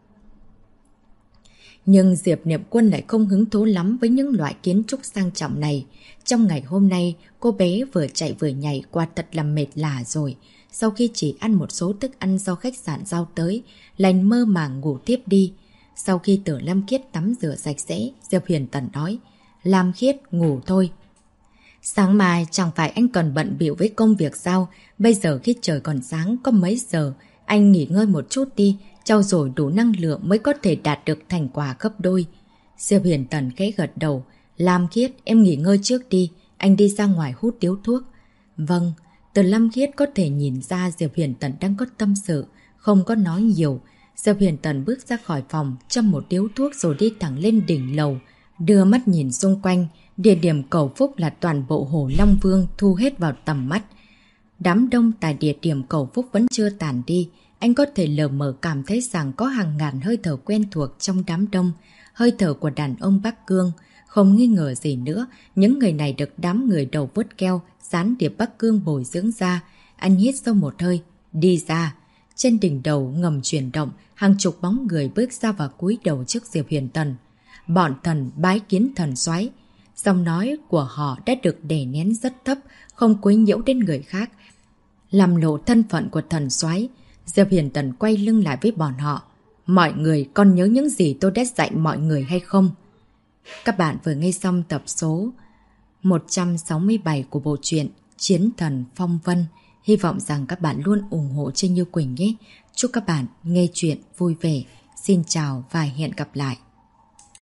Nhưng Diệp Niệm Quân lại không hứng thú lắm với những loại kiến trúc sang trọng này. Trong ngày hôm nay, cô bé vừa chạy vừa nhảy qua thật là mệt lả rồi. Sau khi chỉ ăn một số thức ăn do khách sạn giao tới, lại mơ màng ngủ tiếp đi. Sau khi Từ Lâm Khiết tắm rửa sạch sẽ, Diệp Huyền Tần nói, Lam Khiết, ngủ thôi. Sáng mai chẳng phải anh còn bận bịu với công việc sao? Bây giờ khi trời còn sáng có mấy giờ, anh nghỉ ngơi một chút đi, trau dồi đủ năng lượng mới có thể đạt được thành quả gấp đôi. Diệp Huyền Tần khẽ gật đầu. Lam Khiết, em nghỉ ngơi trước đi, anh đi ra ngoài hút điếu thuốc. Vâng, Từ Lâm Khiết có thể nhìn ra Diệp Huyền Tần đang có tâm sự, không có nói nhiều. Diệp Huyền Tần bước ra khỏi phòng, châm một điếu thuốc rồi đi thẳng lên đỉnh lầu. Đưa mắt nhìn xung quanh, địa điểm cầu phúc là toàn bộ Hồ Long Vương thu hết vào tầm mắt. Đám đông tại địa điểm cầu phúc vẫn chưa tàn đi. Anh có thể lờ mờ cảm thấy rằng có hàng ngàn hơi thở quen thuộc trong đám đông. Hơi thở của đàn ông Bắc Cương. Không nghi ngờ gì nữa, những người này được đám người đầu vuốt keo, gián điệp Bắc Cương bồi dưỡng ra. Anh hít sâu một hơi, đi ra. Trên đỉnh đầu ngầm chuyển động, hàng chục bóng người bước ra và cúi đầu trước Diệp Huyền Tần. Bọn thần bái kiến thần soái. Giọng nói của họ đã được đè nén rất thấp, không quấy nhiễu đến người khác. Làm lộ thân phận của thần soái, Diệp Huyền Tần quay lưng lại với bọn họ. Mọi người còn nhớ những gì tôi đã dạy mọi người hay không? Các bạn vừa nghe xong tập số 167 của bộ truyện Chiến Thần Phong Vân. Hy vọng rằng các bạn luôn ủng hộ Trinh Như Quỳnh nhé. Chúc các bạn nghe chuyện vui vẻ. Xin chào và hẹn gặp lại.